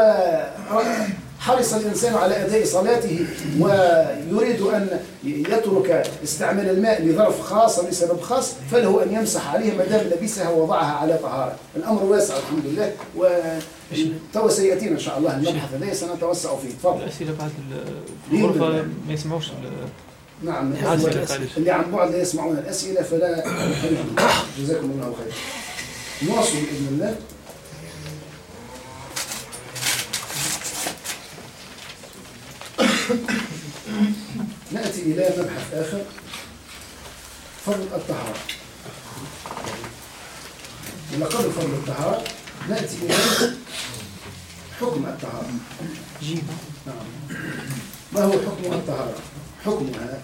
وحرص الإنسان على أداء صلاته ويريد أن يترك استعمال الماء لظرف خاص أو لسبب خاص، فله أن يمسح عليه ما دام لبسها ووضعها على طهارة. الأمر واسع الحمد لله، وتوا سيأتينا إن شاء الله المبحث الذي سنتوسع فيه. تفضل. الأسئلة بعد الغرفة ما يسمعوش. نعم، اللي عن بعد لا يسمعون الأسئلة فلا نحرجهم. جزاكم الله خير. نواصل بإذن الله. نأتي إلى مبحث آخر، فرض الطهارة. ولقبل فرض الطهارة نأتي إلى حكم الطهارة. نعم. ما هو حكم الطهارة؟ حكمها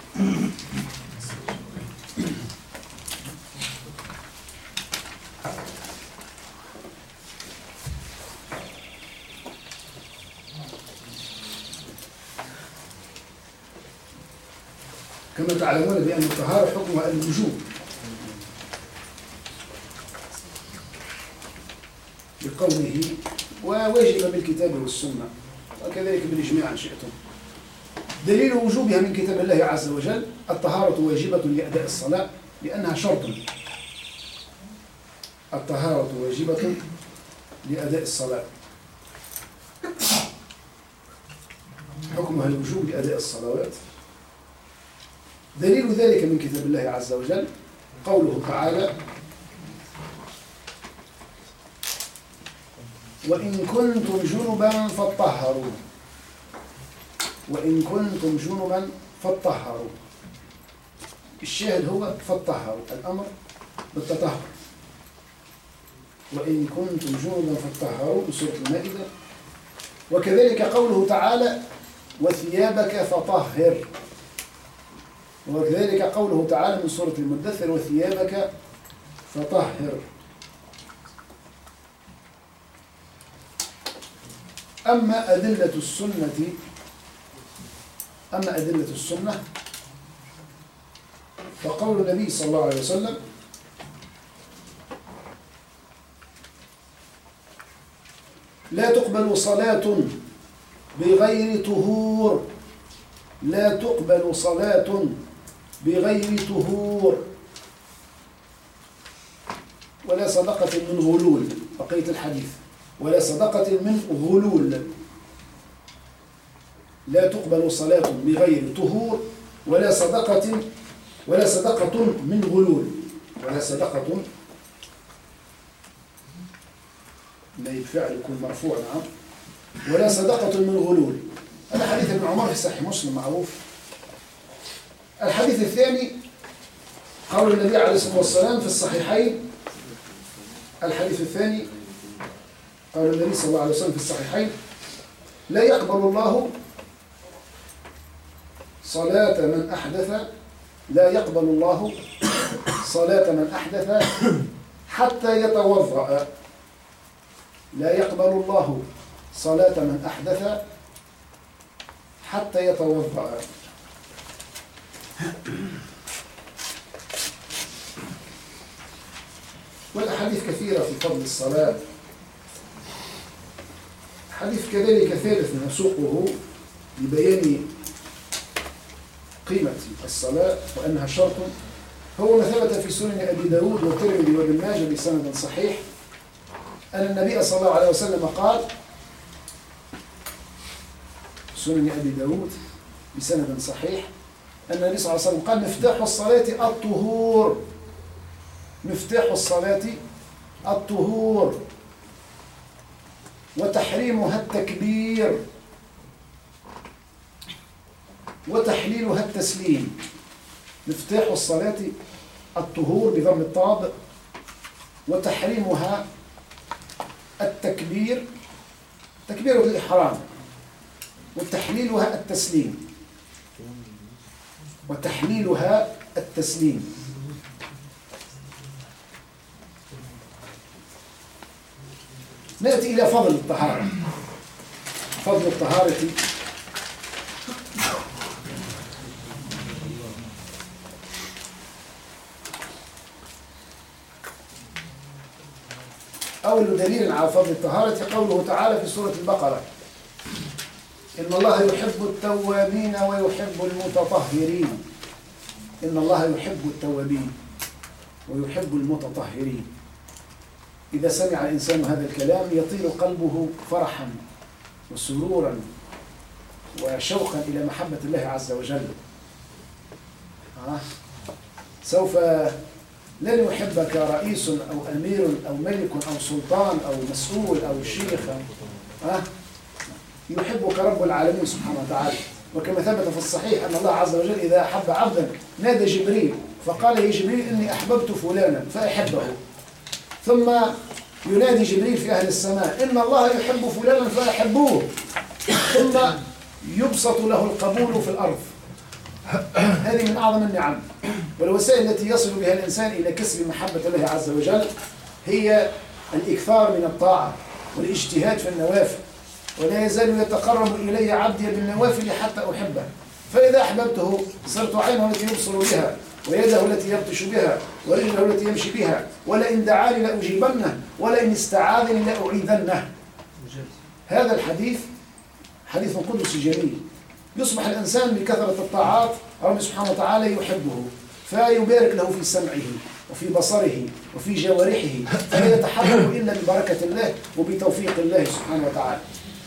كما تعلمون بأن الطهارة حكمها الوجوب بقوله وواجب بالكتاب والسنة، وكذلك بالإجماع إن شئتم. دليل وجوبها من كتاب الله عز وجل: الطهارة واجبة لأداء الصلاة لأنها شرط. الطهارة واجبة لأداء الصلاة، حكمها الوجوب لأداء الصلوات. دليل ذلك من كتاب الله عز وجل قوله تعالى: وإن كنتم جنبا فاطهروا. وإن كنتم جنبا فاطهروا. الشاهد هو فاطهروا، الأمر بالتطهر. وإن كنتم جنبا فاطهروا بسورة المائدة. وكذلك قوله تعالى: وثيابك فطهر. وكذلك قوله تعالى من سورة المدثر: وثيابك فطهر. أما أدلة السنة فقول النبي صلى الله عليه وسلم: لا تقبل صلاة بغير طهور. لا تقبل صلاة بغير طهور ولا صدقة من غلول. بقية الحديث: ولا صدقة من غلول. لا تقبل صلاة بغير طهور ولا صدقة من غلول. ولا صدقة ما يفعل يكون مرفوع. نعم. ولا صدقة من غلول. هذا حديث ابن عمر في صحيح مسلم معروف. الحديث الثاني قول النبي عليه الصلاة والسلام في الصحيحين. الحديث الثاني قول النبي صلى الله عليه وسلم في الصحيحين: لا يقبل الله صلاة من أحدث. لا يقبل الله صلاة من أحدث حتى يتوضأ. لا يقبل الله صلاة من أحدث حتى يتوضأ. والأحاديث كثيرة في فضل الصلاة. حديث كذلك ثالث نسوقه لبيان قيمة الصلاة وأنها شرط، هو ما ثبت في سنن أبي داود والترمذي وابن ماجه بسند صحيح أن النبي صلى الله عليه وسلم قال، سنن أبي داود بسند صحيح، أن النبي صلى الله عليه وسلم قال: مفتاح الصلاة الطهور. مفتاح الصلاة الطهور وتحريمها التكبير وتحليلها التسليم. مفتاح الصلاة الطهور بضم الطاء، وتحريمها التكبير، تكبيرة الإحرام، وتحليلها التسليم، وتحليلها التسليم. نأتي إلى فضل الطهارة. فضل الطهارة أول دليل على فضل الطهارة قوله تعالى في سورة البقرة: إن الله يحب التوابين ويحب المتطهرين. إن الله يحب التوابين ويحب المتطهرين. إذا سمع الإنسان هذا الكلام يطير قلبه فرحا وسرورا وشوقا إلى محبة الله عز وجل. سوف لن يحبك رئيس أو أمير أو ملك أو سلطان أو مسؤول أو شيخ، يحبك رب العالمين سبحانه وتعالى. وكما ثبت في الصحيح أن الله عز وجل إذا أحب عبدا نادى جبريل فقال: يا جبريل إني أحببت فلانا فأحبه. ثم ينادي جبريل في أهل السماء: إن الله يحب فلانا فأحبوه. ثم يبسط له القبول في الأرض. هذه من أعظم النعم. والوسائل التي يصل بها الإنسان إلى كسب محبة الله عز وجل هي الإكثار من الطاعة والاجتهاد في النوافل. ولا يزال يتقرب إلي عبدي بالنوافل حتى أحبه، فإذا أحببته صرت عينه التي يبصر بها، ويده التي يبطش بها، ورجله التي يمشي بها، ولئن دعاني لأجيبنه، ولئن استعاذني لأعيذنه. هذا الحديث حديث قدسي جميل. يصبح الإنسان بكثرة الطاعات رب سبحانه وتعالى يحبه، فيبارك له في سمعه وفي بصره وفي جوارحه، فلا يتحرك إلا ببركة الله وبتوفيق الله سبحانه وتعالى.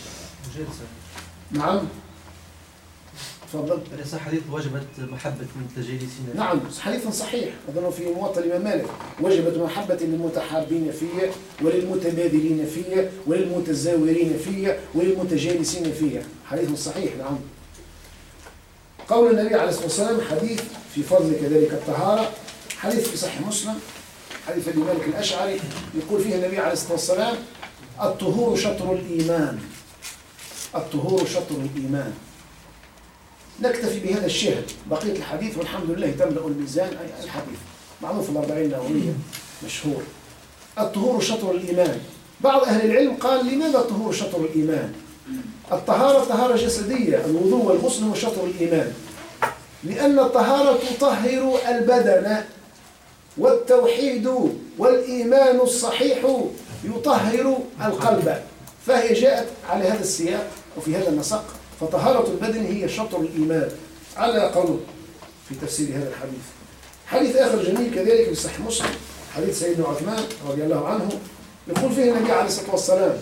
نعم، تفضل. أليس حديث وجبت محبة المتجالسين؟ نعم، حديث صحيح أظن في موطأ الإمام مالك: وجبت محبة للمتحابين فيه وللمتبادلين فيه وللمتزاورين فيه وللمتجالسين فيه. حديث صحيح. نعم. قول النبي عليه الصلاة والسلام حديث في فضل كذلك الطهارة، حديث في صحيح مسلم، حديث أبي مالك الأشعري، يقول فيه النبي عليه الصلاة والسلام: الطهور شطر الإيمان. الطهور شطر الإيمان. نكتفي بهذا الشهر، بقية الحديث والحمد لله تملأ الميزان. أي الحديث معروف الأربعين النووية مشهور. الطهور شطر الإيمان. بعض أهل العلم قال: لماذا الطهور شطر الإيمان؟ الطهارة طهارة جسدية، الوضوء والغسل هو شطر الإيمان، لأن الطهارة تطهر البدن، والتوحيد والإيمان الصحيح يطهر القلب، فهي جاءت على هذا السياق وفي هذا النسق. فطهارة البدن هي شطر الإيمان على قول في تفسير هذا الحديث. حديث آخر جميل كذلك في صحيح مسلم، حديث سيدنا عثمان رضي الله عنه، يقول فيه النبي عليه الصلاة والسلام،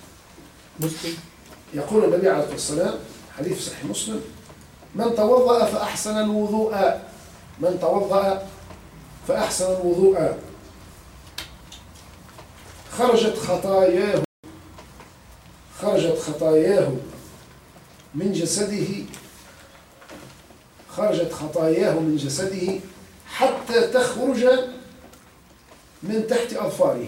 يقول النبي عليه الصلاة والسلام حديث صحيح مسلم: من توضأ فأحسن الوضوء، من توضأ فأحسن الوضوء خرجت خطاياه من جسده، خرجت خطاياه من جسده حتى تخرج من تحت أظفاره.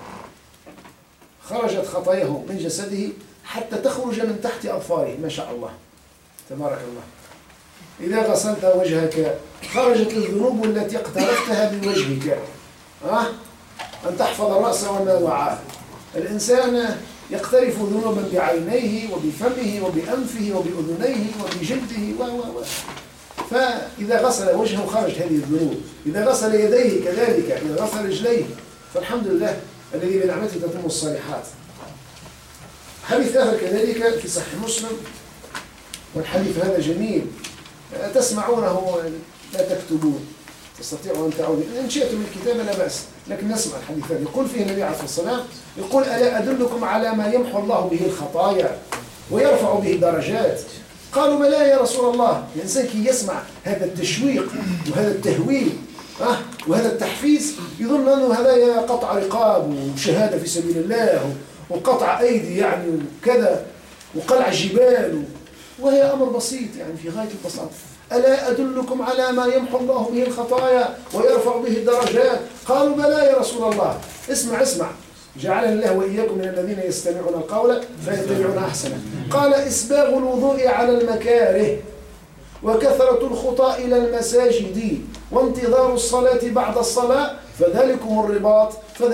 خرجت خطاياه من جسده حتى تخرج من تحت أظفاره. ما شاء الله تبارك الله. إذا غسلت وجهك خرجت الذنوب التي اقترفتها بوجهك. أن تحفظ الرأس وما وعاه، الإنسان يقترف ذنوبا بعينيه وبفمه وبأنفه وبأذنيه وبجلده فإذا غسل وجهه خرج هذه الذنوب، إذا غسل يديه كذلك، إذا غسل رجليه، فالحمد لله الذي بنعمته تتم الصالحات. حديث آخر كذلك في صحيح مسلم، والحديث هذا جميل، تسمعونه لا تكتبون، تستطيعوا أن تعودوا، إن شئتم الكتابة لا بأس، لكن نسمع الحديث هذا. يقول فيه النبي عليه الصلاة والسلام، يقول: ألا أدلكم على ما يمحو الله به الخطايا ويرفع به درجات؟ قالوا: بلى يا رسول الله. الإنسان كي يسمع هذا التشويق وهذا التهويل وهذا التحفيز يظن أنه هذا قطع رقاب وشهادة في سبيل الله وقطع أيدي يعني وكذا وقلع جبال، وهي أمر بسيط يعني في غاية البساطة. ألا أدلكم على ما يمحو الله به الخطايا ويرفع به الدرجات؟ قالوا: بلى يا رسول الله. اسمع جعلنا الله وإياكم من الذين يستمعون القول فيتبعون أحسنه. قال: إسباغ الوضوء على المكاره، وكثرة الخطى إلى المساجد، وانتظار الصلاة بعد الصلاة، فذلكم الرباط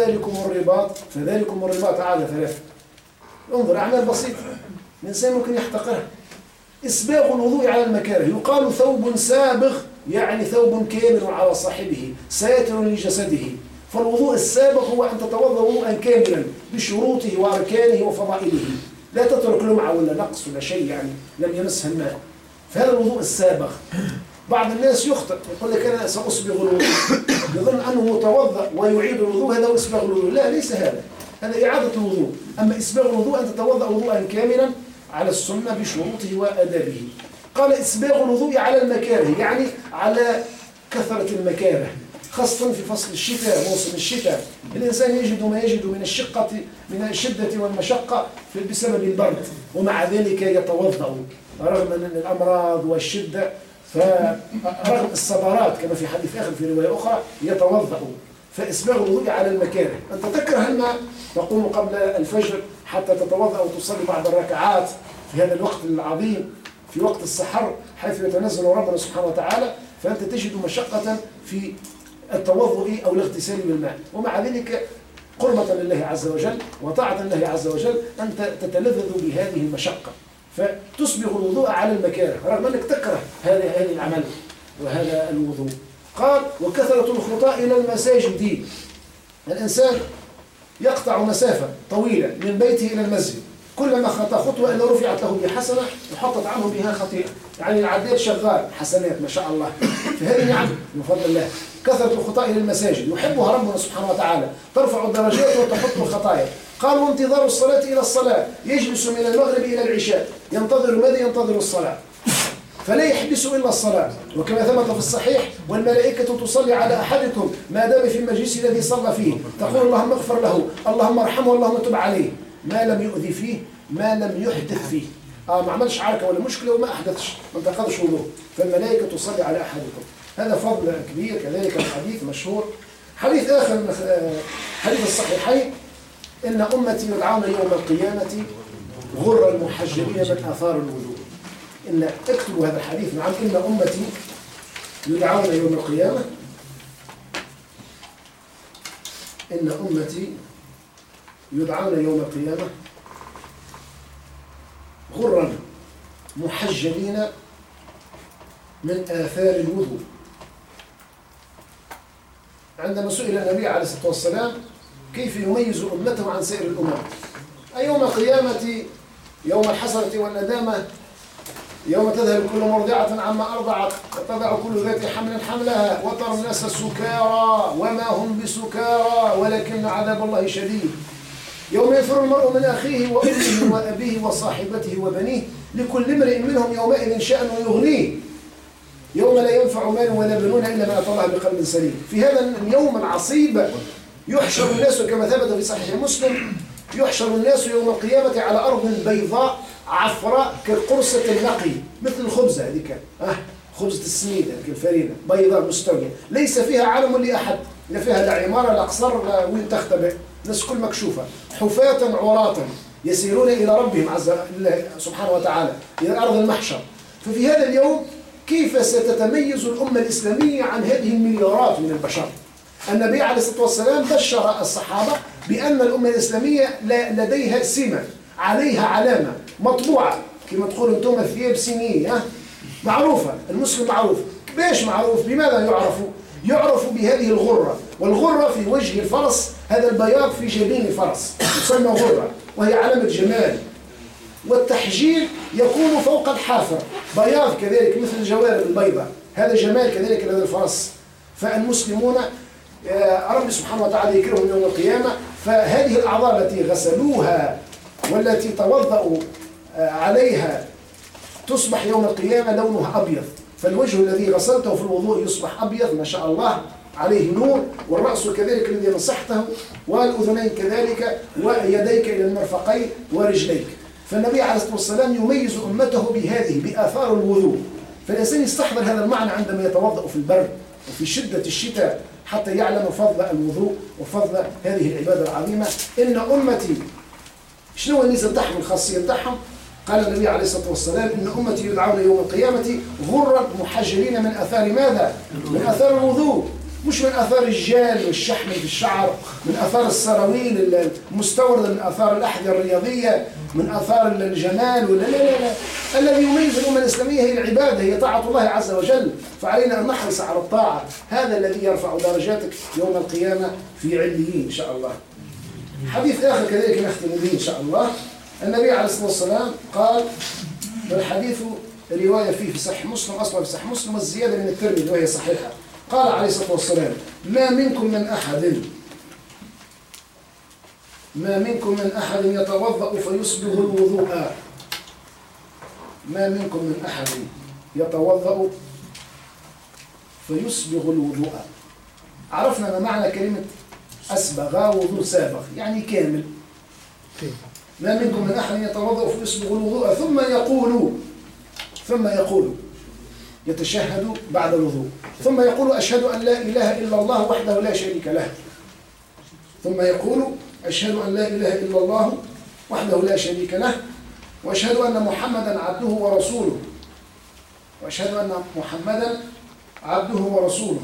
عاد ثلاثة. انظر، أعمال بسيطة الإنسان ممكن يحتقرها. إسباغ الوضوء على المكاره، يقال ثوب سابغ يعني ثوب كامل على صاحبه ساتر لجسده. فالوضوء السابغ هو أن تتوضأ وضوءا كاملا بشروطه وأركانه وفضائله، لا تترك لمعة ولا نقص ولا شيء يعني لم يمسها الماء، فهذا الوضوء السابغ. بعض الناس يخطئ يقول لك أنا سأصبغ الوضوء، يظن أنه متوضأ ويعيد الوضوء، هذا هو إسباغ الوضوء. لا، ليس هذا إعادة الوضوء. أما إسباغ الوضوء أن تتوضأ وضوءا كاملا على السنة بشروطه وأدابه. قال: إسباغ الوضوء على المكاره، يعني على كثرة المكاره، خاصة في فصل الشتاء، موسم الشتاء، الإنسان يجد ما يجد من الشدة والمشقة بسبب البرد، ومع ذلك يتوضأ رغم من الأمراض والشدة، فرغم الصبرات كما في حديث آخر في رواية أخرى يتوضأ. فإسباغ الوضوء على المكاره، أنت تكره الماء تقوم قبل الفجر حتى تتوضأ وتصلي بعض الركعات في هذا الوقت العظيم، في وقت السحر حيث يتنزل ربنا سبحانه وتعالى، فأنت تجد مشقة في التوضؤ أو الاغتسال بالماء، ومع ذلك قربة لله عز وجل وطاعة لله عز وجل أنت تتلذذ بهذه المشقة، فتصبغ الوضوء على المكاره رغم أنك تكره هذه العمل وهذا الوضوء. قال: وكثرة الخطى إلى المساجد، الإنسان يقطع مسافة طويلة من بيته إلى المسجد، كلما خطى خطوة إلا رفعت له بحسنة وحطت عنه بها خطيئة، يعني العداد شغال حسنات ما شاء الله، فهذه نعم من فضل الله. كثرة الخطى إلى المساجد يحبها ربنا سبحانه وتعالى، ترفع الدرجات وتحط الخطايا. قال: وانتظار الصلاة إلى الصلاة، يجلس من المغرب إلى العشاء ينتظر ماذا؟ ينتظر الصلاة، فلا يحبس إلا الصلاة، وكما ثبت في الصحيح: والملائكة تصلي على أحدكم ما دام في المجلس الذي صلى فيه، تقول: اللهم اغفر له، اللهم ارحمه، اللهم تب عليه، ما لم يؤذي فيه، ما لم يحدث فيه، ما عملش عركة ولا مشكلة وما أحدثش، ما انتقضش وضوء، فالملائكة تصلي على أحدكم. هذا فضل كبير. كذلك الحديث مشهور، حديث آخر من حديث الصحيحين: إن أمتي يدعون يوم القيامة غر المحجلين من آثار الوضوء. إن اكتبوا هذا الحديث، نعم، إن أمتي يدعون يوم القيامة، إن أمتي يدعون يوم القيامة غرا محجلين من آثار الوضوء. عندما سئل النبي عليه الصلاة والسلام كيف يميز أمته عن سائر الأمم، أي يوم القيامة، يوم الحسرة والندامة، يوم تذهل كل مرضعة عما أرضعت وتضع كل ذات حمل حملها وترى الناس سكارى وما هم بسكارى ولكن عذاب الله شديد. يوم يفر المرء من أخيه وأمه وأبيه وصاحبته وبنيه لكل امرئ منهم يومئذ شأن يغنيه، يوم لا ينفع مال ولا بنون إلا ما أتى الله بقلب سليم. في هذا اليوم العصيب يحشر الناس كما ثبت في صحيح مسلم: يحشر الناس يوم القيامة على أرض بيضاء عفراء كالقرصة النقي، مثل الخبزة هذيك، خبزة السميد هذيك الفريدة، بيضاء مستوية، ليس فيها علم لأحد، لا فيها لا عمارة لا قصر لا وين تختبئ، الناس كل مكشوفة، حفاة عراة يسيرون إلى ربهم عز وجل سبحانه وتعالى، إلى أرض المحشر. ففي هذا اليوم كيف ستتميز الأمة الإسلامية عن هذه المليارات من البشر؟ النبي عليه الصلاة والسلام بشر الصحابة بأن الأمة الإسلامية لديها سمة، عليها علامة مطبوعة، كما تقولوا أنتم الثياب سينية معروفة. المسلم معروف. ليش معروف؟ بماذا يعرف؟ يعرف بهذه الغرة، والغرة في وجه الفرس، هذا البياض في جبين الفرس يسمى غرة، وهي علامة جمال. والتحجيل يكون فوق الحافر، بياض كذلك مثل الجوارب البيضاء، هذا جمال كذلك لهذا الفرس. فالمسلمون رب سبحانه وتعالى يكرمهم يوم القيامة، فهذه الأعضاء التي غسلوها والتي توضأوا عليها تصبح يوم القيامة لونها أبيض. فالوجه الذي غسلته في الوضوء يصبح أبيض ما شاء الله عليه نور، والرأس كذلك الذي مسحته، والأذنين كذلك، ويديك إلى المرفقين ورجليك. فالنبي عليه الصلاة والسلام يميز أمته بهذه، بآثار الوضوء. فالإنسان يستحضر هذا المعنى عندما يتوضأ في البرد وفي شدة الشتاء، حتى يعلم فضل الوضوء وفضل هذه العبادة العظيمة. إن أمتي، شنو الميزة نتاعهم، الخاصية نتاعهم؟ قال النبي عليه الصلاة والسلام: إن أمتي يدعون يوم القيامة غرا محجلين من أثار ماذا؟ من أثار الوضوء، مش من أثار الجال والشحم في الشعر، من أثار السراويل المستوردة، من أثار الأحذية الرياضية، من أثار الجمال ولا لا لا لا. الذي يميز الأمة الإسلامية هي العبادة، هي طاعة الله عز وجل، فعلينا أن نحرص على الطاعة. هذا الذي يرفع درجاتك يوم القيامة في عليين إن شاء الله. حديث آخر كذلك نختم به إن شاء الله. النبي عليه الصلاة والسلام قال، والحديث رواية فيه في صحيح مسلم، أصلا في صحيح مسلم، والزيادة من الترمذي وهي صحيحة. قال عليه الصلاة والسلام: ما منكم من أحد يتوضأ فيسبغ الوضوء. ما منكم من أحد يتوضأ فيسبغ الوضوء. عرفنا ما معنى كلمة أسبغ، وضوء سابغ يعني كامل. ما منكم من أحد يتوضأ فيسبغ الوضوء ثم يقول يتشهد بعد الوضوء، ثم يقول: أشهد أن لا إله إلا الله وحده لا شريك له. ثم يقول: أشهد أن لا إله إلا الله وحده لا شريك له، وأشهد أن محمدا عبده ورسوله. وأشهد أن محمدا عبده ورسوله.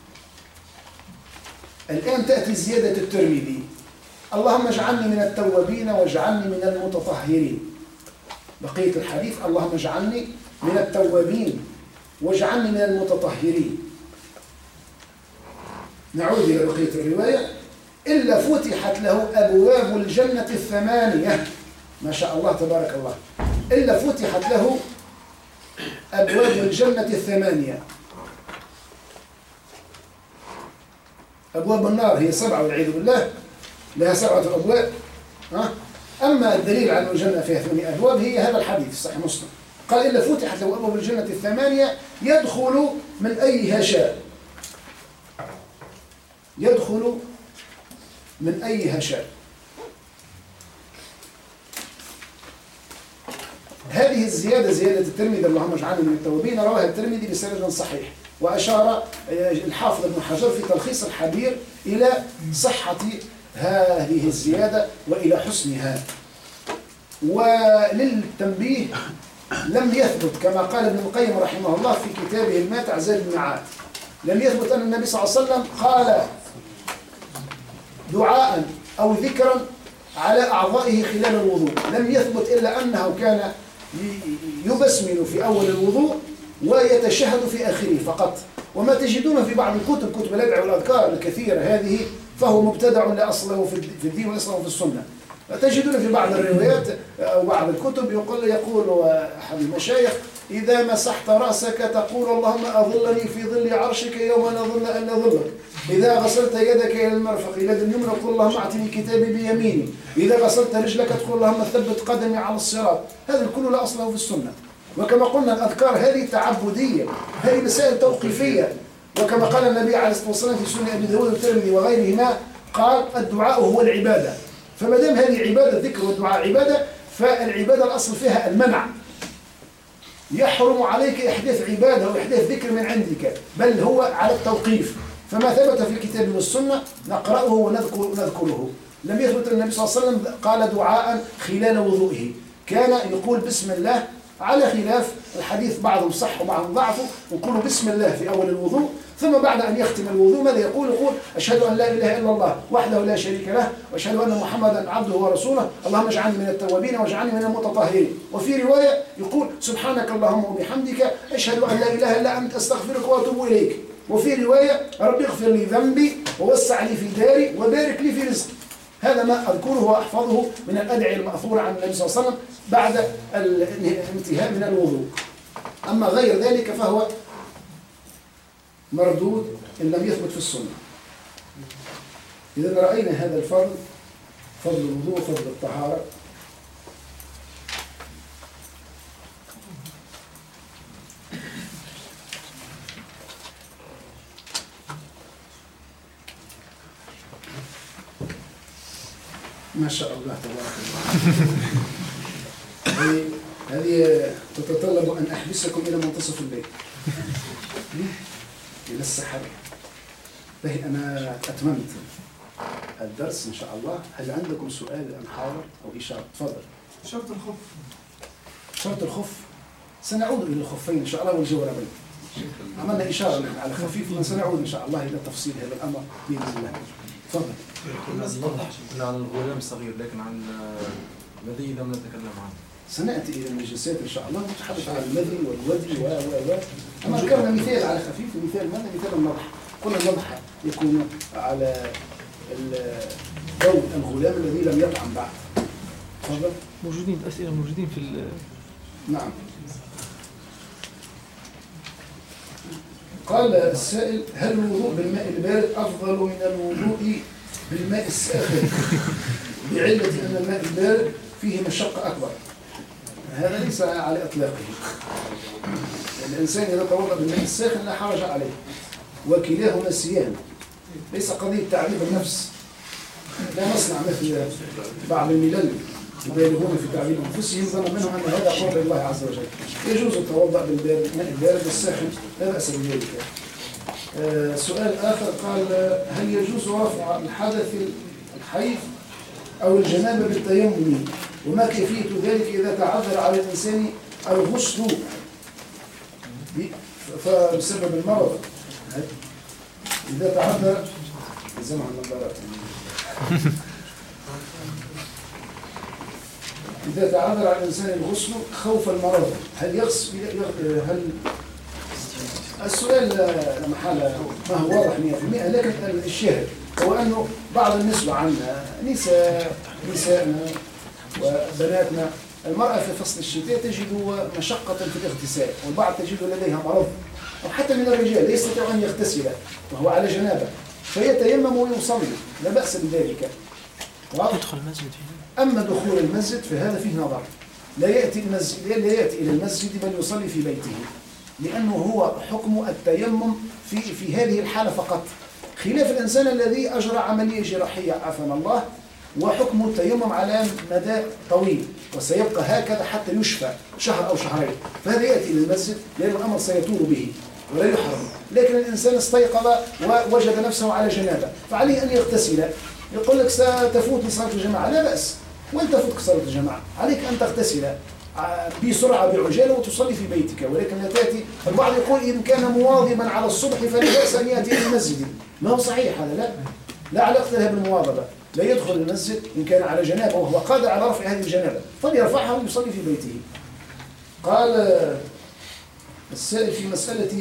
الآن تأتي زيادة الترمذي: اللهم اجعلني من التوابين واجعلني من المتطهرين. بقية الحديث: اللهم اجعلني من التوابين واجعلني من المتطهرين. نعود إلى بقية الرواية: إلا فتحت له أبواب الجنة الثمانية. ما شاء الله تبارك الله. إلا فتحت له أبواب الجنة الثمانية. أبواب النار هي 7 والعياذ بالله، لها 7 أبواب. أما الدليل على الجنة فيها 8 أبواب هي هذا الحديث في صحيح مسلم. قال: إلا فتحت له أبواب الجنة الثمانية يدخل من أيها شاء. يدخل من أيها شاء. هذه الزيادة زيادة الترمذي: اللهم اجعلني من التوابين، رواها الترمذي بسند صحيح. وأشار الحافظ ابن حجر في تلخيص الحبير إلى صحة هذه الزيادة وإلى حسنها. وللتنبيه: لم يثبت كما قال ابن القيم رحمه الله في كتابه الماتع زاد المعاد، لم يثبت أن النبي صلى الله عليه وسلم قال دعاء أو ذكرا على أعضائه خلال الوضوء. لم يثبت إلا أنه كان يبسمل في أول الوضوء ويتشهد في آخره فقط. وما تجدون في بعض الكتب، كتب الأدعية والأذكار الكثيرة هذه، فهو مبتدع لا أصل له في الدين ولا أصل له في السنة. تجدون في بعض الروايات أو بعض الكتب يقول أحد المشايخ: إذا مسحت رأسك تقول اللهم أظلني في ظل عرشك يوم لا ظل إلا ظلك. إذا غسلت يدك إلى المرفق إلى اليمنى تقول اللهم أعطني كتابي بيميني. إذا غسلت رجلك تقول اللهم ثبت قدمي على الصراط. هذا الكل لا أصل له في السنة. وكما قلنا الأذكار هذه تعبدية، هذه مسائل توقيفية. وكما قال النبي عليه الصلاة والسلام في سنة أبي داود والترمذي وغيرهما، قال: الدعاء هو العبادة. فما دام هذه عبادة، ذكر والدعاء عبادة، فالعبادة الأصل فيها المنع. يحرم عليك إحداث عبادة وإحداث ذكر من عندك، بل هو على التوقيف. فما ثبت في الكتاب والسنة نقرأه ونذكره. لم يثبت النبي صلى الله عليه وسلم قال دعاء خلال وضوئه، كان يقول بسم الله، على خلاف الحديث بعضهم صح وبعضهم ضعفه. يقول بسم الله في أول الوضوء، ثم بعد أن يختم الوضوء ماذا يقول؟ يقول أشهد أن لا إله إلا الله وحده لا شريك له وأشهد أن محمدا عبده ورسوله اللهم اجعلني من التوابين واجعلني من المتطهرين. وفي رواية يقول سبحانك اللهم وبحمدك أشهد أن لا إله إلا أنت أستغفرك وأتوب إليك. وفي رواية ربي اغفر لي ذنبي ووسع لي في داري وبارك لي في رزقي. هذا ما أذكره وأحفظه من الأدعية المأثورة عن النبي صلى الله عليه وسلم بعد الانتهاء من الوضوء. أما غير ذلك فهو مردود إن لم يثبت في السنة. إذا رأينا هذا الفضل، فضل الوضوء وفضل الطهارة، ما شاء الله تبارك الله. هذه تتطلب أن أحبسكم إلى منتصف الليل إلى السحر. أنا أتممت الدرس إن شاء الله. هل عندكم سؤال أم حاضر أو إشارة؟ تفضل. شرط الخف. شرط الخف سنعود إلى الخفين إن شاء الله والجوربين. عملنا إشارة على خفيف وسنعود إن شاء الله إلى تفصيل هذا الأمر بإذن الله. تفضل. كنا عن الغلام الصغير لكن عن الذي لم نتكلم عنه. سنأتي إلى المجلسات إن شاء الله ونتحدث عن المذي والودي أما ذكرنا مثال على خفيف ومثال ماذا؟ مثال النضح. قلنا النضح يكون على ضوء الغلام الذي لم يطعم بعد. تفضل. موجودين أسئلة موجودين في نعم. قال السائل هل الوضوء بالماء البارد أفضل من الوضوء بالماء الساخن بعلة أن الماء البارد فيه مشقة أكبر؟ هذا ليس على إطلاقه. الإنسان إذا توضأ بالماء الساخن لا حرج عليه وكلاهما سيان. ليس قضية تعذيب النفس. لا نصنع مثل بعض الملل يبالغون في تعذيب أنفسهم ظنا منهم أن هذا قرب الله عز وجل. يجوز التوضأ بالماء البارد الساخن لا بأس بذلك. سؤال آخر قال هل يجوز رفع الحدث الحيض أو الجنابة بالتيمم وما كيفية ذلك إذا تعذر على الإنسان الغسل بسبب المرض؟ إذا تعذر زمع النظارات إذا تعذر على الإنسان الغسل خوف المرض هل يغسل؟ هل السؤال لا محالة ما هو واضح 100% لكن الشاهد هو أنه بعض النسبة عنا نسائنا وبناتنا المرأة في فصل الشتاء تجد مشقة في الاغتسال والبعض تجد لديها مرض أو حتى من الرجال لا يستطيع أن يغتسل وهو على جنابه فيتيمم ويصلي لا بأس بذلك. يدخل المسجد فيه. أما دخول المسجد فهذا فيه نظر. لا يأتي إلى المسجد بل يصلي في بيته لأنه هو حكم التيمم في هذه الحالة فقط خلاف الإنسان الذي أجرى عملية جراحية عافانا الله وحكم التيمم على مدى طويل وسيبقى هكذا حتى يشفى شهر أو شهرين فهذا يأتي إلى المسجد لأن الأمر سيطول به ولا يحرم. لكن الإنسان استيقظ ووجد نفسه على جنابه فعليه أن يغتسل. يقول لك ستفوت صلاة الجماعة لا بأس وين تفوتك صلاة الجماعة عليك أن تغتسل بسرعة بعجالة وتصلي في بيتك ولكن لا تأتي. البعض يقول إن كان مواظبا على الصبح فلا بأس أن يأتي إلى المسجد. ما هو صحيح هذا لا علاقة لها بالمواظبة. لا يدخل المسجد إن كان على جنابه وهو قادر على رفع هذه الجنابة فليرفعها ويصلي في بيته. قال السائل في مسألة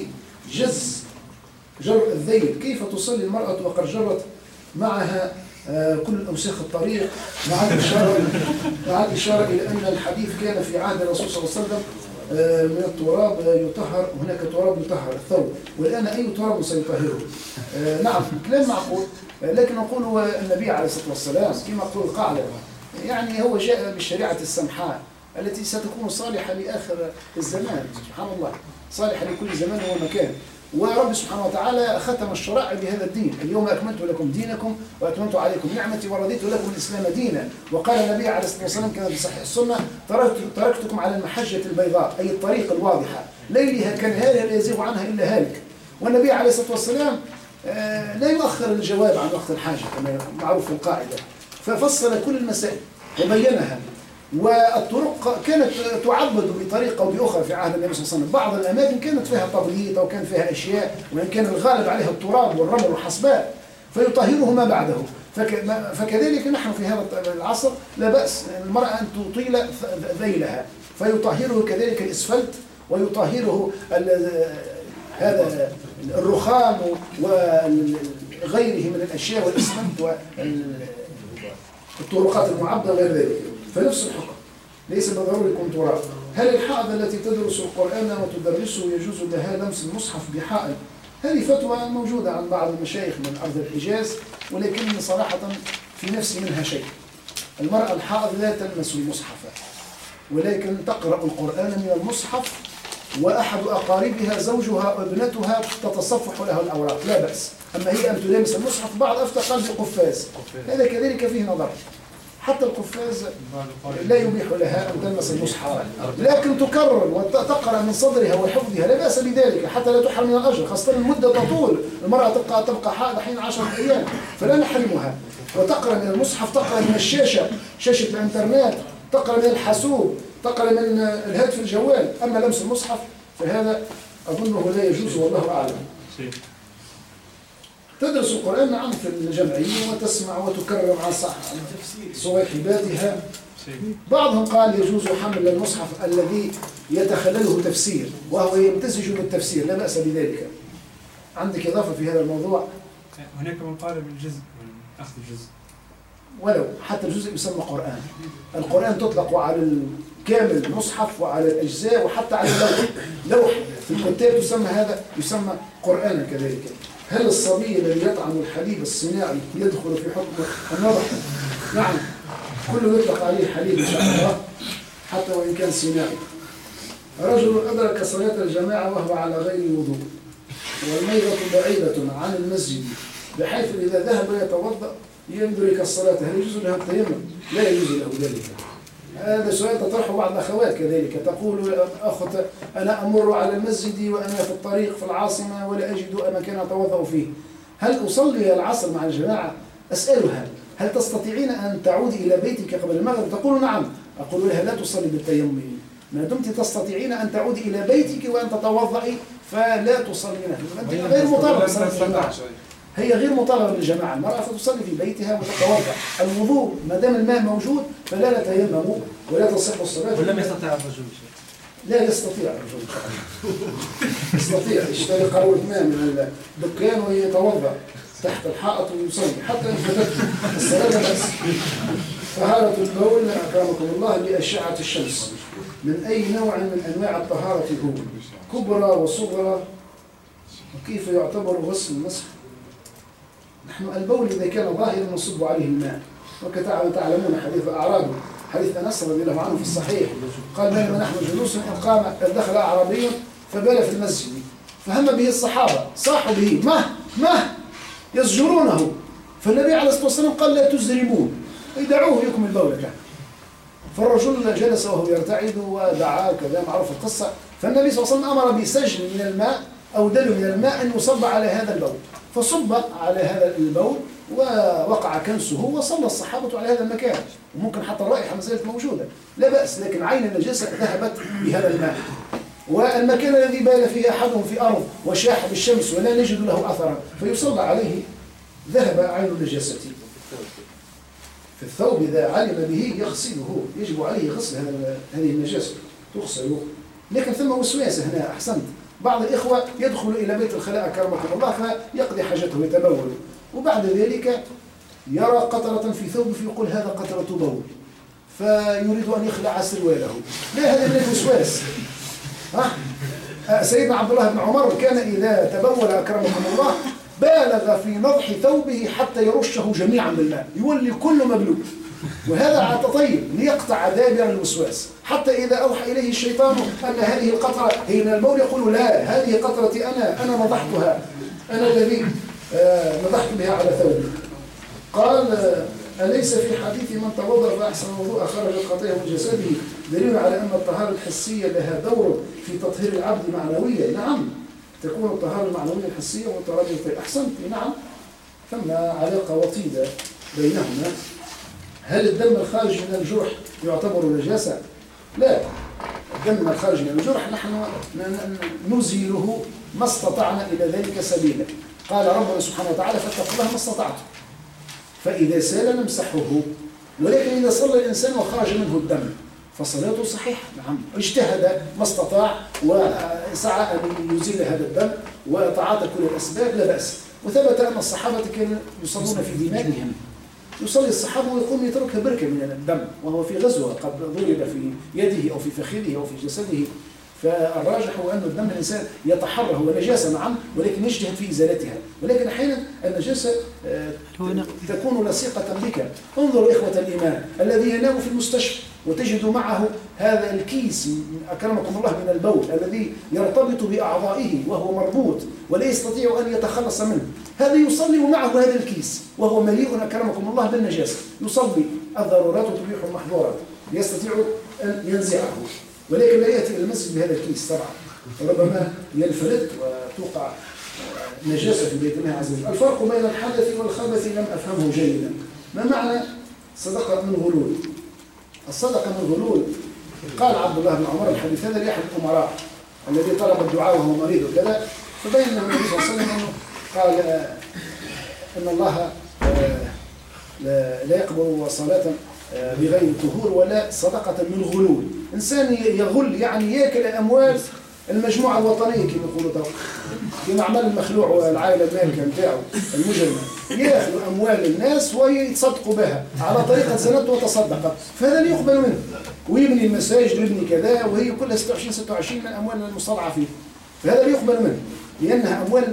جر الذيل كيف تصلي المرأة وقد جرت معها كل أوساخ الطريق مع الإشارة إلى أن الحديث كان في عهد الرسول صلى الله عليه وسلم من التراب يطهر هناك تراب يطهر الثوب والآن أي تراب سيطهره؟ نعم كلام معقول لكن نقول النبي عليه الصلاة والسلام كما قول القاعدة يعني هو جاء بالشريعة السمحاء التي ستكون صالحة لآخر الزمان سبحان الله صالحة لكل زمان ومكان. ورب سبحانه وتعالى ختم الشرائع بهذا الدين اليوم أكملت لكم دينكم وأتممت عليكم نعمتي ورضيت لكم الإسلام دينا. وقال النبي عليه الصلاة والسلام كما في صحيح السنة تركتكم على المحجة البيضاء أي الطريق الواضحة ليلها كنهارها لا يزيغ عنها إلا هالك. والنبي عليه الصلاة والسلام لا يؤخر الجواب عن وقت الحاجة كما معروف في القاعدة ففصل كل المسائل وبينها والطرق كانت تعبد بطريقة أو بأخرى في عهد النبي صلى الله عليه وسلم. بعض الأماكن كانت فيها تبليط أو كان فيها أشياء وإن كان الغالب عليها التراب والرمل والحصباء فيطهره ما بعده. فكذلك نحن في هذا العصر لا بأس المرأة أن تطيل ذيلها فيطهره كذلك الإسفلت ويطهره هذا الرخام وغيره من الأشياء والإسمنت والطرقات المعبدة وغير ذلك. فنفس الحكم ليس بالضروري يكون تراب. هل الحائض التي تدرس القرآن وتدرسه يجوز لها لمس المصحف بحائل؟ هذه فتوى موجودة عن بعض المشايخ من أرض الحجاز ولكن صراحة في نفسي منها شيء. المرأة الحائض لا تلمس المصحف ولكن تقرأ القرآن من المصحف وأحد أقاربها زوجها وابنتها تتصفح لها الأوراق لا بأس. أما هي أن تلامس المصحف بعض أفتى قال بقفاز هذا كذلك فيه نظر. حتى القفاز لا يبيح لها أن تلمس المصحف لكن تكرر وتقرأ من صدرها وحفظها لا بأس بذلك حتى لا تحرم من الأجر خاصة المدة تطول. المرأة تبقى حائض حين 10 أيام فلا نحرمها. وتقرأ من المصحف تقرأ من الشاشة شاشة الإنترنت تقرأ من الحاسوب تقرأ من الهاتف الجوال. أما لمس المصحف فهذا أظنه لا يجوز والله أعلم. تدرس القرآن نعم في الجمعية وتسمع وتكرر مع صواحباتها. بعضهم قال يجوز حمل المصحف الذي يتخلله تفسير وهو يمتزج بالتفسير لا بأس بذلك. عندك إضافة في هذا الموضوع؟ هناك من قال بالجزء من أخذ الجزء ولو حتى الجزء يسمى قرآن. القرآن تطلق على الكامل المصحف وعلى الأجزاء وحتى على لوح في الكتاب تسمى هذا يسمى قرآنا كذلك. هل الصبي الذي يطعم الحليب الصناعي يدخل في حكم النضح؟ نعم كله يطلق عليه حليب إن شاء الله حتى وإن كان صناعي. رجل أدرك صلاة الجماعة وهو على غير وضوء والميضة بعيدة عن المسجد بحيث إذا ذهب يتوضأ يدرك الصلاة هل يجوز له التيمم؟ لا يجوز له ذلك. هذا سؤال تطرحه بعض الأخوات كذلك تقول أخت أنا أمر على المسجد وأنا في الطريق في العاصمة ولا أجد مكان أتوضأ فيه هل أصلي العصر مع الجماعة؟ أسألها هل تستطيعين أن تعودي إلى بيتك قبل المغرب؟ تقول نعم. أقول لها لا تصلي بالتيمم ما دمت تستطيعين أن تعودي إلى بيتك وأن تتوضئي فلا تصلين أنت غير مطالبة. هي غير مطالبة بالجماعة. المرأة فتصلي في بيتها وتتوضأ. الوضوء ما دام الماء موجود فلا نتيمم ولا تصح الصلاة. ولم يستطيع الرجل لا يستطيع الرجل يستطيع يشتري قارورة ماء من الدكان ويتوضأ تحت الحائط ويصلي حتى إن فاتته الصلاة بس. طهارة البول أكرمكم الله بأشعة الشمس من أي نوع من أنواع الطهارة هو كبرى وصغرى وكيف يعتبر غسل المسح؟ نحن البول إذا كان ظاهرا نصب عليه الماء وكما تعلمون حديث أعرابي حديث أنس رضي الله عنه في الصحيح قال بينما نحن جلوس إن دخل أعرابي فبال في المسجد فهم به الصحابة صاحوا به ما يزجرونه فالنبي عليه الصلاة والسلام قال لا تزربون دعوه يكمل بولته. فالرجل جلس وهو يرتعد ودعا كذا معروف القصة. فالنبي صلى الله عليه وسلم أمر بسجل من الماء أو دلو من الماء أن يصب على هذا البول فصب على هذا البول ووقع كنسه وصلى الصحابة على هذا المكان وممكن حتى الرائحة ما زالت موجودة لا بأس لكن عين النجاسة ذهبت بهذا الماء. والمكان الذي بال فيه أحدهم في أرض وشاح بالشمس ولا نجد له أثرا فيصلى عليه ذهب عين النجاسة. في الثوب إذا علم به يغسله يجب عليه غسل هذه النجاسة تغسل. لكن ثم وسواس هنا أحسنت. بعض الإخوة يدخل إلى بيت الخلاء أكرمكم الله فيقضي حاجته ويتبول وبعد ذلك يرى قطرة في ثوبه فيقول هذا قطرة بول فيريد أن يخلع سرواله. لا هذا من الوسواس. سيدنا عبد الله بن عمر كان إذا تبول أكرمكم الله بالغ في نضح ثوبه حتى يرشه جميعا بالماء يولي كل مبلول وهذا على تطيب ليقطع دابر الوسواس حتى إذا أوحى إليه الشيطان أن هذه القطرة هي من البول يقول لا هذه قطرتي أنا نضحتها أنا الذي نضحت بها على ثوبي. قال أليس في حديث من توضأ فأحسن الوضوء خرجت خطاياه من جسده دليل على أن الطهارة الحسية لها دور في تطهير العبد معنويا؟ نعم تكون الطهارة المعنوية الحسية والطهارة الحسية. أحسنت نعم ثم علاقة وطيدة بينهما. هل الدم الخارج من الجرح يعتبر نجاسة؟ لا، الدم الخارج من الجرح نحن نزيله ما استطعنا إلى ذلك سبيلا. قال ربنا سبحانه وتعالى فاتقوا الله ما استطعتم، فإذا سال نمسحه. ولكن إذا صلى الإنسان وخرج منه الدم فصلاته صحيحة، نعم، اجتهد ما استطاع وسعى أن يزيل هذا الدم وتعاطى كل الأسباب لا بأس. وثبت أن الصحابة كانوا يصلون في دمائهم، يصلي الصحابة ويقوم يترك بركة من الدم وهو في غزوة قد ضرب في يده أو في فخذه أو في جسده. فالراجح هو أن الدم الإنسان يتحرى، هو نجاسة نعم، ولكن يجتهد في إزالتها. ولكن أحيانا النجاسة تكون لصيقة بك. انظروا إخوة الإيمان الذي ينام في المستشفى وتجد معه هذا الكيس أكرمكم الله من البول الذي يرتبط بأعضائه وهو مربوط ولا يستطيع أن يتخلص منه، هذا يصلي معه هذا الكيس وهو مليء أكرمكم الله بالنجاسة، يصلي الضرورات تبيح المحظورات، يستطيع أن ينزعه، ولكن لا يأتي إلى المسجد بهذا الكيس طبعا، ربما ينفلت وتوقع نجاسة في بيت الله عز وجل. الفرق بين الحدث والخبث لم أفهمه جيدا. ما معنى صدقة من غلول؟ الصدقة من غلول قال عبد الله بن عمر الحديث هذا لأحد الأمراء الذي طلب الدعاء وهو مريض وكذا، فبين له النبي صلى الله عليه وسلم أنه قال إن الله لا يقبل صلاة بغير طهور ولا صدقة من غلول. إنسان يغل يعني يأكل أموال المجموعة الوطنية كما يقولوا كما عمل المخلوع والعائلة المالكة نتاعو المجرمة، يأخذ أموال الناس ويتصدقوا بها على طريقة زنت وتصدقت، فهذا لا يقبل منه، ويبني المساجد ويبني كذا وهي كلها 26 من أموال المستضعفين، فهذا لا يقبل منه لأنها أموال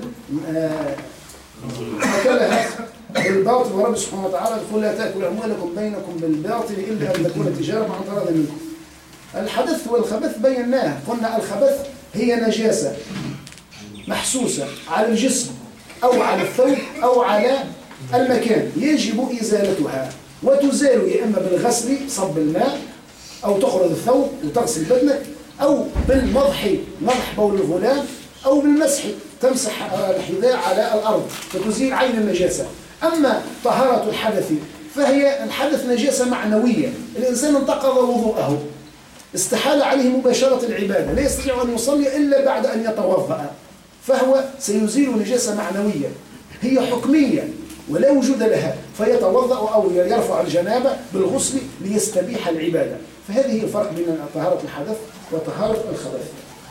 أكلها بالباطل. ورب سبحانه وتعالى يقول لا تأكلوا أموالكم بينكم بالباطل إلا أن تكون تجارة عن تراض منكم. الحدث والخبث بيناه، قلنا الخبث هي نجاسة محسوسة على الجسم أو على الثوب أو على المكان يجب إزالتها، وتزال يا إما بالغسل صب الماء أو تخرج الثوب وتغسل بدنك، أو بالمضح مضح بول الغلام، أو بالمسح تمسح الحذاء على الأرض فتزيل عين النجاسة. أما طهارة الحدث فهي الحدث نجاسة معنوية، الإنسان انتقض وضوءه استحال عليه مباشرة العبادة، لا يستطيع أن يصلي إلا بعد أن يتوضأ، فهو سيزيل نجاسة معنوية هي حكمية ولا وجود لها، فيتوضأ أو يرفع الجنابة بالغسل ليستبيح العبادة. فهذه هي الفرق بين طهارة الحدث وطهارة الخبث.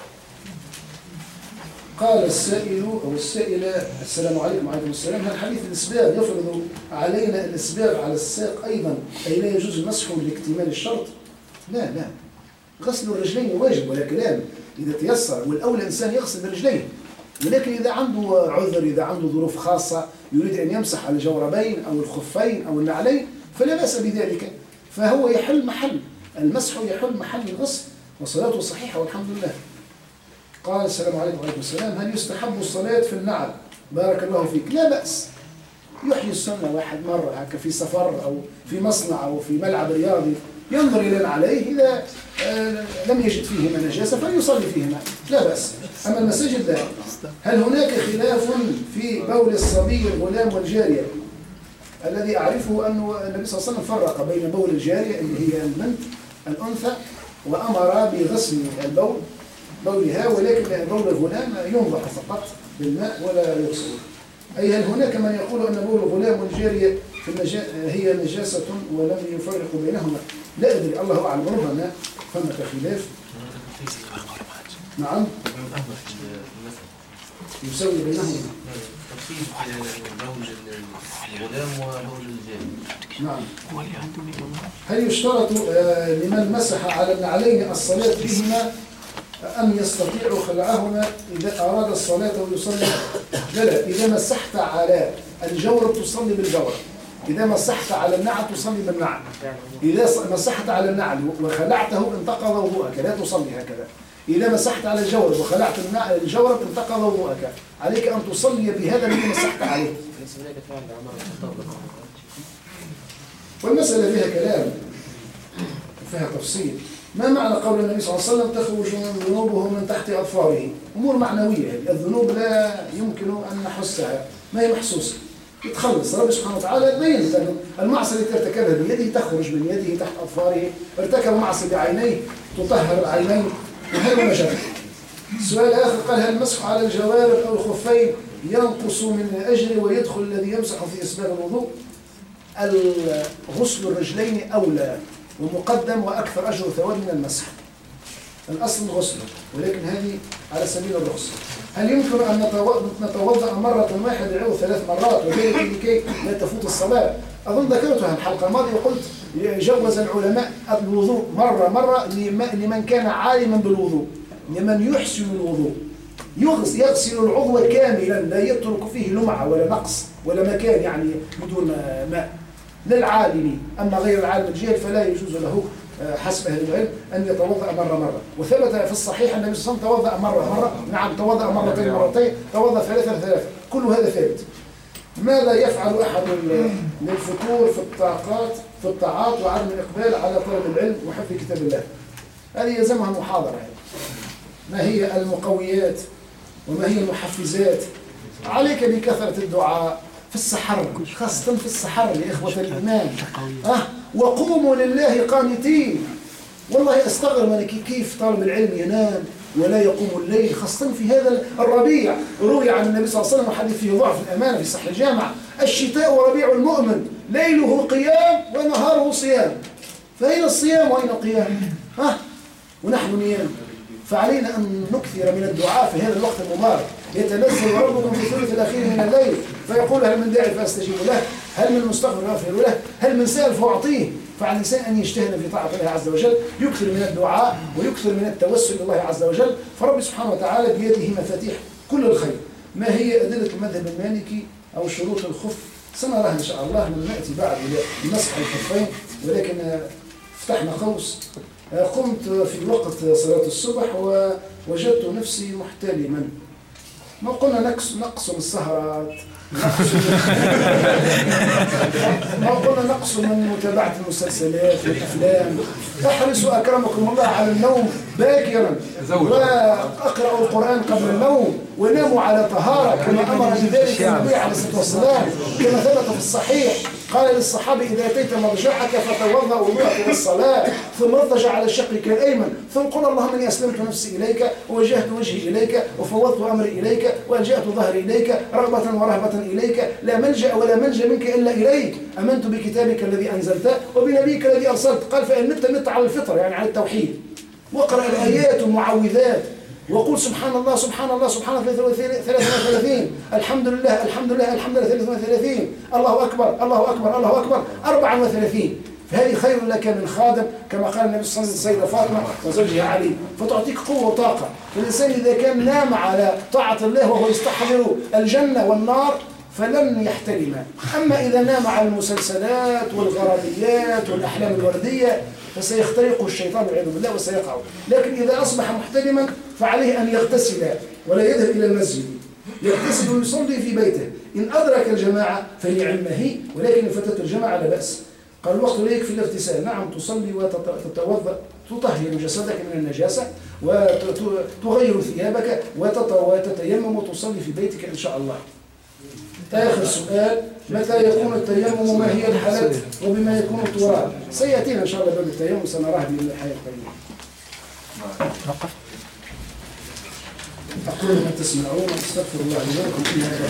قال السائل أو السائلة السلام عليكم وعليكم السلام، هل حديث الإسباغ يفرض علينا الإسباغ على الساق أيضا، أي لا يجوز المسح لاكتمال الشرط؟ لا، غسل الرجلين واجب ولا كلام إذا تيسر، والأولى الإنسان يغسل الرجلين، ولكن إذا عنده عذر، إذا عنده ظروف خاصة يريد أن يمسح على الجوربين أو الخفين أو النعلين فلا بأس بذلك، فهو يحل محل المسح، يحل محل الغسل وصلاته صحيحة والحمد لله. قال السلام عليكم وعليكم السلام، هل يستحب الصلاة في النعل؟ بارك الله فيك. لا بأس، يحيي السنة واحد مرة هكا في سفر أو في مصنع أو في ملعب رياضي ينظر إلى عليه، إذا لم يجد فيهما نجاسة فليصلي فيهما لا بأس. أما المساجد لا. هل هناك خلاف في بول الصبي الغلام والجارية؟ الذي أعرفه أنه النبي صلى الله عليه وسلم فرق بين بول الجارية اللي هي البنت الأنثى وأمر بغسل البول بولها، ولكن بول الغلام ينضح فقط بالماء ولا يغسل. أي هل هناك من يقول أن بول الغلام والجارية هي نجاسة ولم يفرق بينهما؟ لا أدري، الله أعلم، ربما ثمة خلاف. نعم، يسوي بينهما تفصيل بول الغلام وبول الجارية. نعم. هل يشترط لمن مسح على النعلين الصلاة بهما أم يستطيع خلعهما إذا أراد الصلاة ويصلي؟ لا، إذا مسحت على الجورب تصلي بالجورب، إذا مسحت على النعل تصلي بالنعل، إذا مسحت على النعل وخلعته انتقض وضوءك لا تصلي هكذا، إذا مسحت على الجورب وخلعت الجورب انتقض وضوءك، عليك أن تصلي بهذا الذي مسحت عليه. والمسألة فيها كلام فيها تفصيل. ما معنى قول النبي صلى الله عليه وسلم تخرج ذنوبه من تحت أظفاره؟ أمور معنوية، الذنوب لا يمكن أن نحسها، ما هي محسوسة، يتخلص. ربي سبحانه وتعالى يبين لأن المعصية التي ارتكبها بيده تخرج من يده تحت أظفاره، ارتكب معصية بعينيه تطهر العينين وهذا ما جرى. السؤال الآخر قال هل المسح على الجوارب أو الخفين ينقص من الأجر ويدخل الذي يمسح في إسباب الوضوء؟ غسل الرجلين أولى ومقدم وأكثر أجر وثواب من المسح. الأصل الغسل، ولكن هذه على سبيل الرخصة. هل يمكن أن نتوضأ مرة واحدة أو 3 مرات وذلك لكي لا تفوت الصلاة؟ أظن ذكرتها الحلقة الماضية وقلت جوز العلماء الوضوء مرة لمن كان عالما بالوضوء، لمن يحسن الوضوء يغسل العضو كاملا لا يترك فيه لمعة ولا نقص ولا مكان يعني بدون ماء للعالم. أما غير العالم الجاهل فلا يجوز له حسب أهل العلم أن يتوضأ مرة. وثبت في الصحيح أن النبي صلى الله عليه وسلم توضأ مرة، نعم توضأ مرتين، توضأ ثلاثة، كل هذا ثابت. ماذا يفعل أحد للفتور في الطاعات وعدم الإقبال على طلب العلم وحفظ كتاب الله؟ هذه يلزمها محاضرة. ما هي المقويات وما هي المحفزات؟ عليك بكثرة الدعاء في السحر، خاصة في السحر يا إخوة الإيمان. وقوموا لله قانتين. والله أستغرب من كيف طالب العلم ينام ولا يقوم الليل، خاصة في هذا الربيع. روي عن النبي صلى الله عليه وسلم حديث فيه ضعف الأمانة في صحيح الجامع: الشتاء ربيع المؤمن، ليله قيام ونهاره صيام. فأين الصيام وأين القيام؟ ونحن نيام. فعلينا أن نكثر من الدعاء في هذا الوقت المبارك. يتنزل ربكم في الثلث الأخير من الليل فيقول هل من داعي فاستجيب له، هل من مستغفر فاغفر له، هل من سائل فأعطيه. فعلى الإنسان أن يجتهد في طاعة الله عز وجل، يكثر من الدعاء ويكثر من التوسل لله عز وجل. فرب سبحانه وتعالى بيده مفاتيح كل الخير. ما هي أدلة المذهب المالكي أو شروط الخف؟ سنراها إن شاء الله لما نأتي بعد لمسح الخفين. ولكن فتحنا قوس. قمت في وقت صلاة الصبح ووجدت نفسي محتلما. ما قلنا نقص السهرات، ما قلنا نقص من متابعة المسلسلات والأفلام. احرصوا أكرمكم الله على النوم باكرا وأقرأوا القرآن قبل النوم وناموا على طهارة كما أمر بذلك النبي عليه الصلاة والسلام كما ثبت في الصحيح. قال للصحابة إذا أتيت مضجعك فتوضأ وضوءك للصلاة ثم اضطجع على شقك الأيمن ثم قل اللهم إني أسلمت نفسي إليك ووجهت وجهي إليك وفوضت أمري إليك وألجأت ظهري إليك رغبة ورهبة إليك لا ملجأ ولا منجا منك إلا إليك آمنت بكتابك الذي أنزلته وبنبيك الذي أرسلت. قال فإن مت على الفطر يعني على التوحيد. واقرأ الآيات والمعوذات وقول سبحان الله سبحان الله سبحان الله 33 الحمد لله الحمد لله الحمد لله 33 الله أكبر الله أكبر الله أكبر 34. فهذه خير لك من خادم كما قال النبي صلى الله عليه وسلم السيدة فاطمة وزوجها علي. فتعطيك قوة وطاقة. فالإنسان إذا كان نام على طاعة الله وهو يستحضر الجنة والنار فلن يحترم. أما إذا نام على المسلسلات والغراميات والأحلام الوردية فسيخترقه الشيطان والعياذ بالله وسيقع. لكن إذا أصبح محترما فعليه أن يغتسل ولا يذهب إلى المسجد، يغتسل ويصلي في بيته. إن أدرك الجماعة فنعمه، ولكن فتت الجماعة لا بأس. قال الوقت لا يكفي الاغتسال. نعم تصلي وتتوضأ تطهر جسدك من النجاسة وتغير ثيابك وتتيمم وتصلي في بيتك إن شاء الله. آخر سؤال: متى يكون التيمم وما هي الحالات وبما يكون التراب؟ سيأتينا إن شاء الله باب التيمم سنراه بإذن الحياة القريبة. أقول ما تسمعون أستغفر الله لي ولكم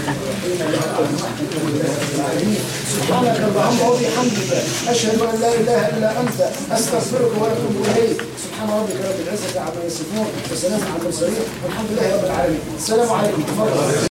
سبحانك اللهم وبحمدك أشهد أن لا إله إلا أنت أستغفرك وأتوب إليك. سبحان ربك رب العزة عما يصفون وسلام على المرسلين والحمد لله رب العالمين. السلام عليكم.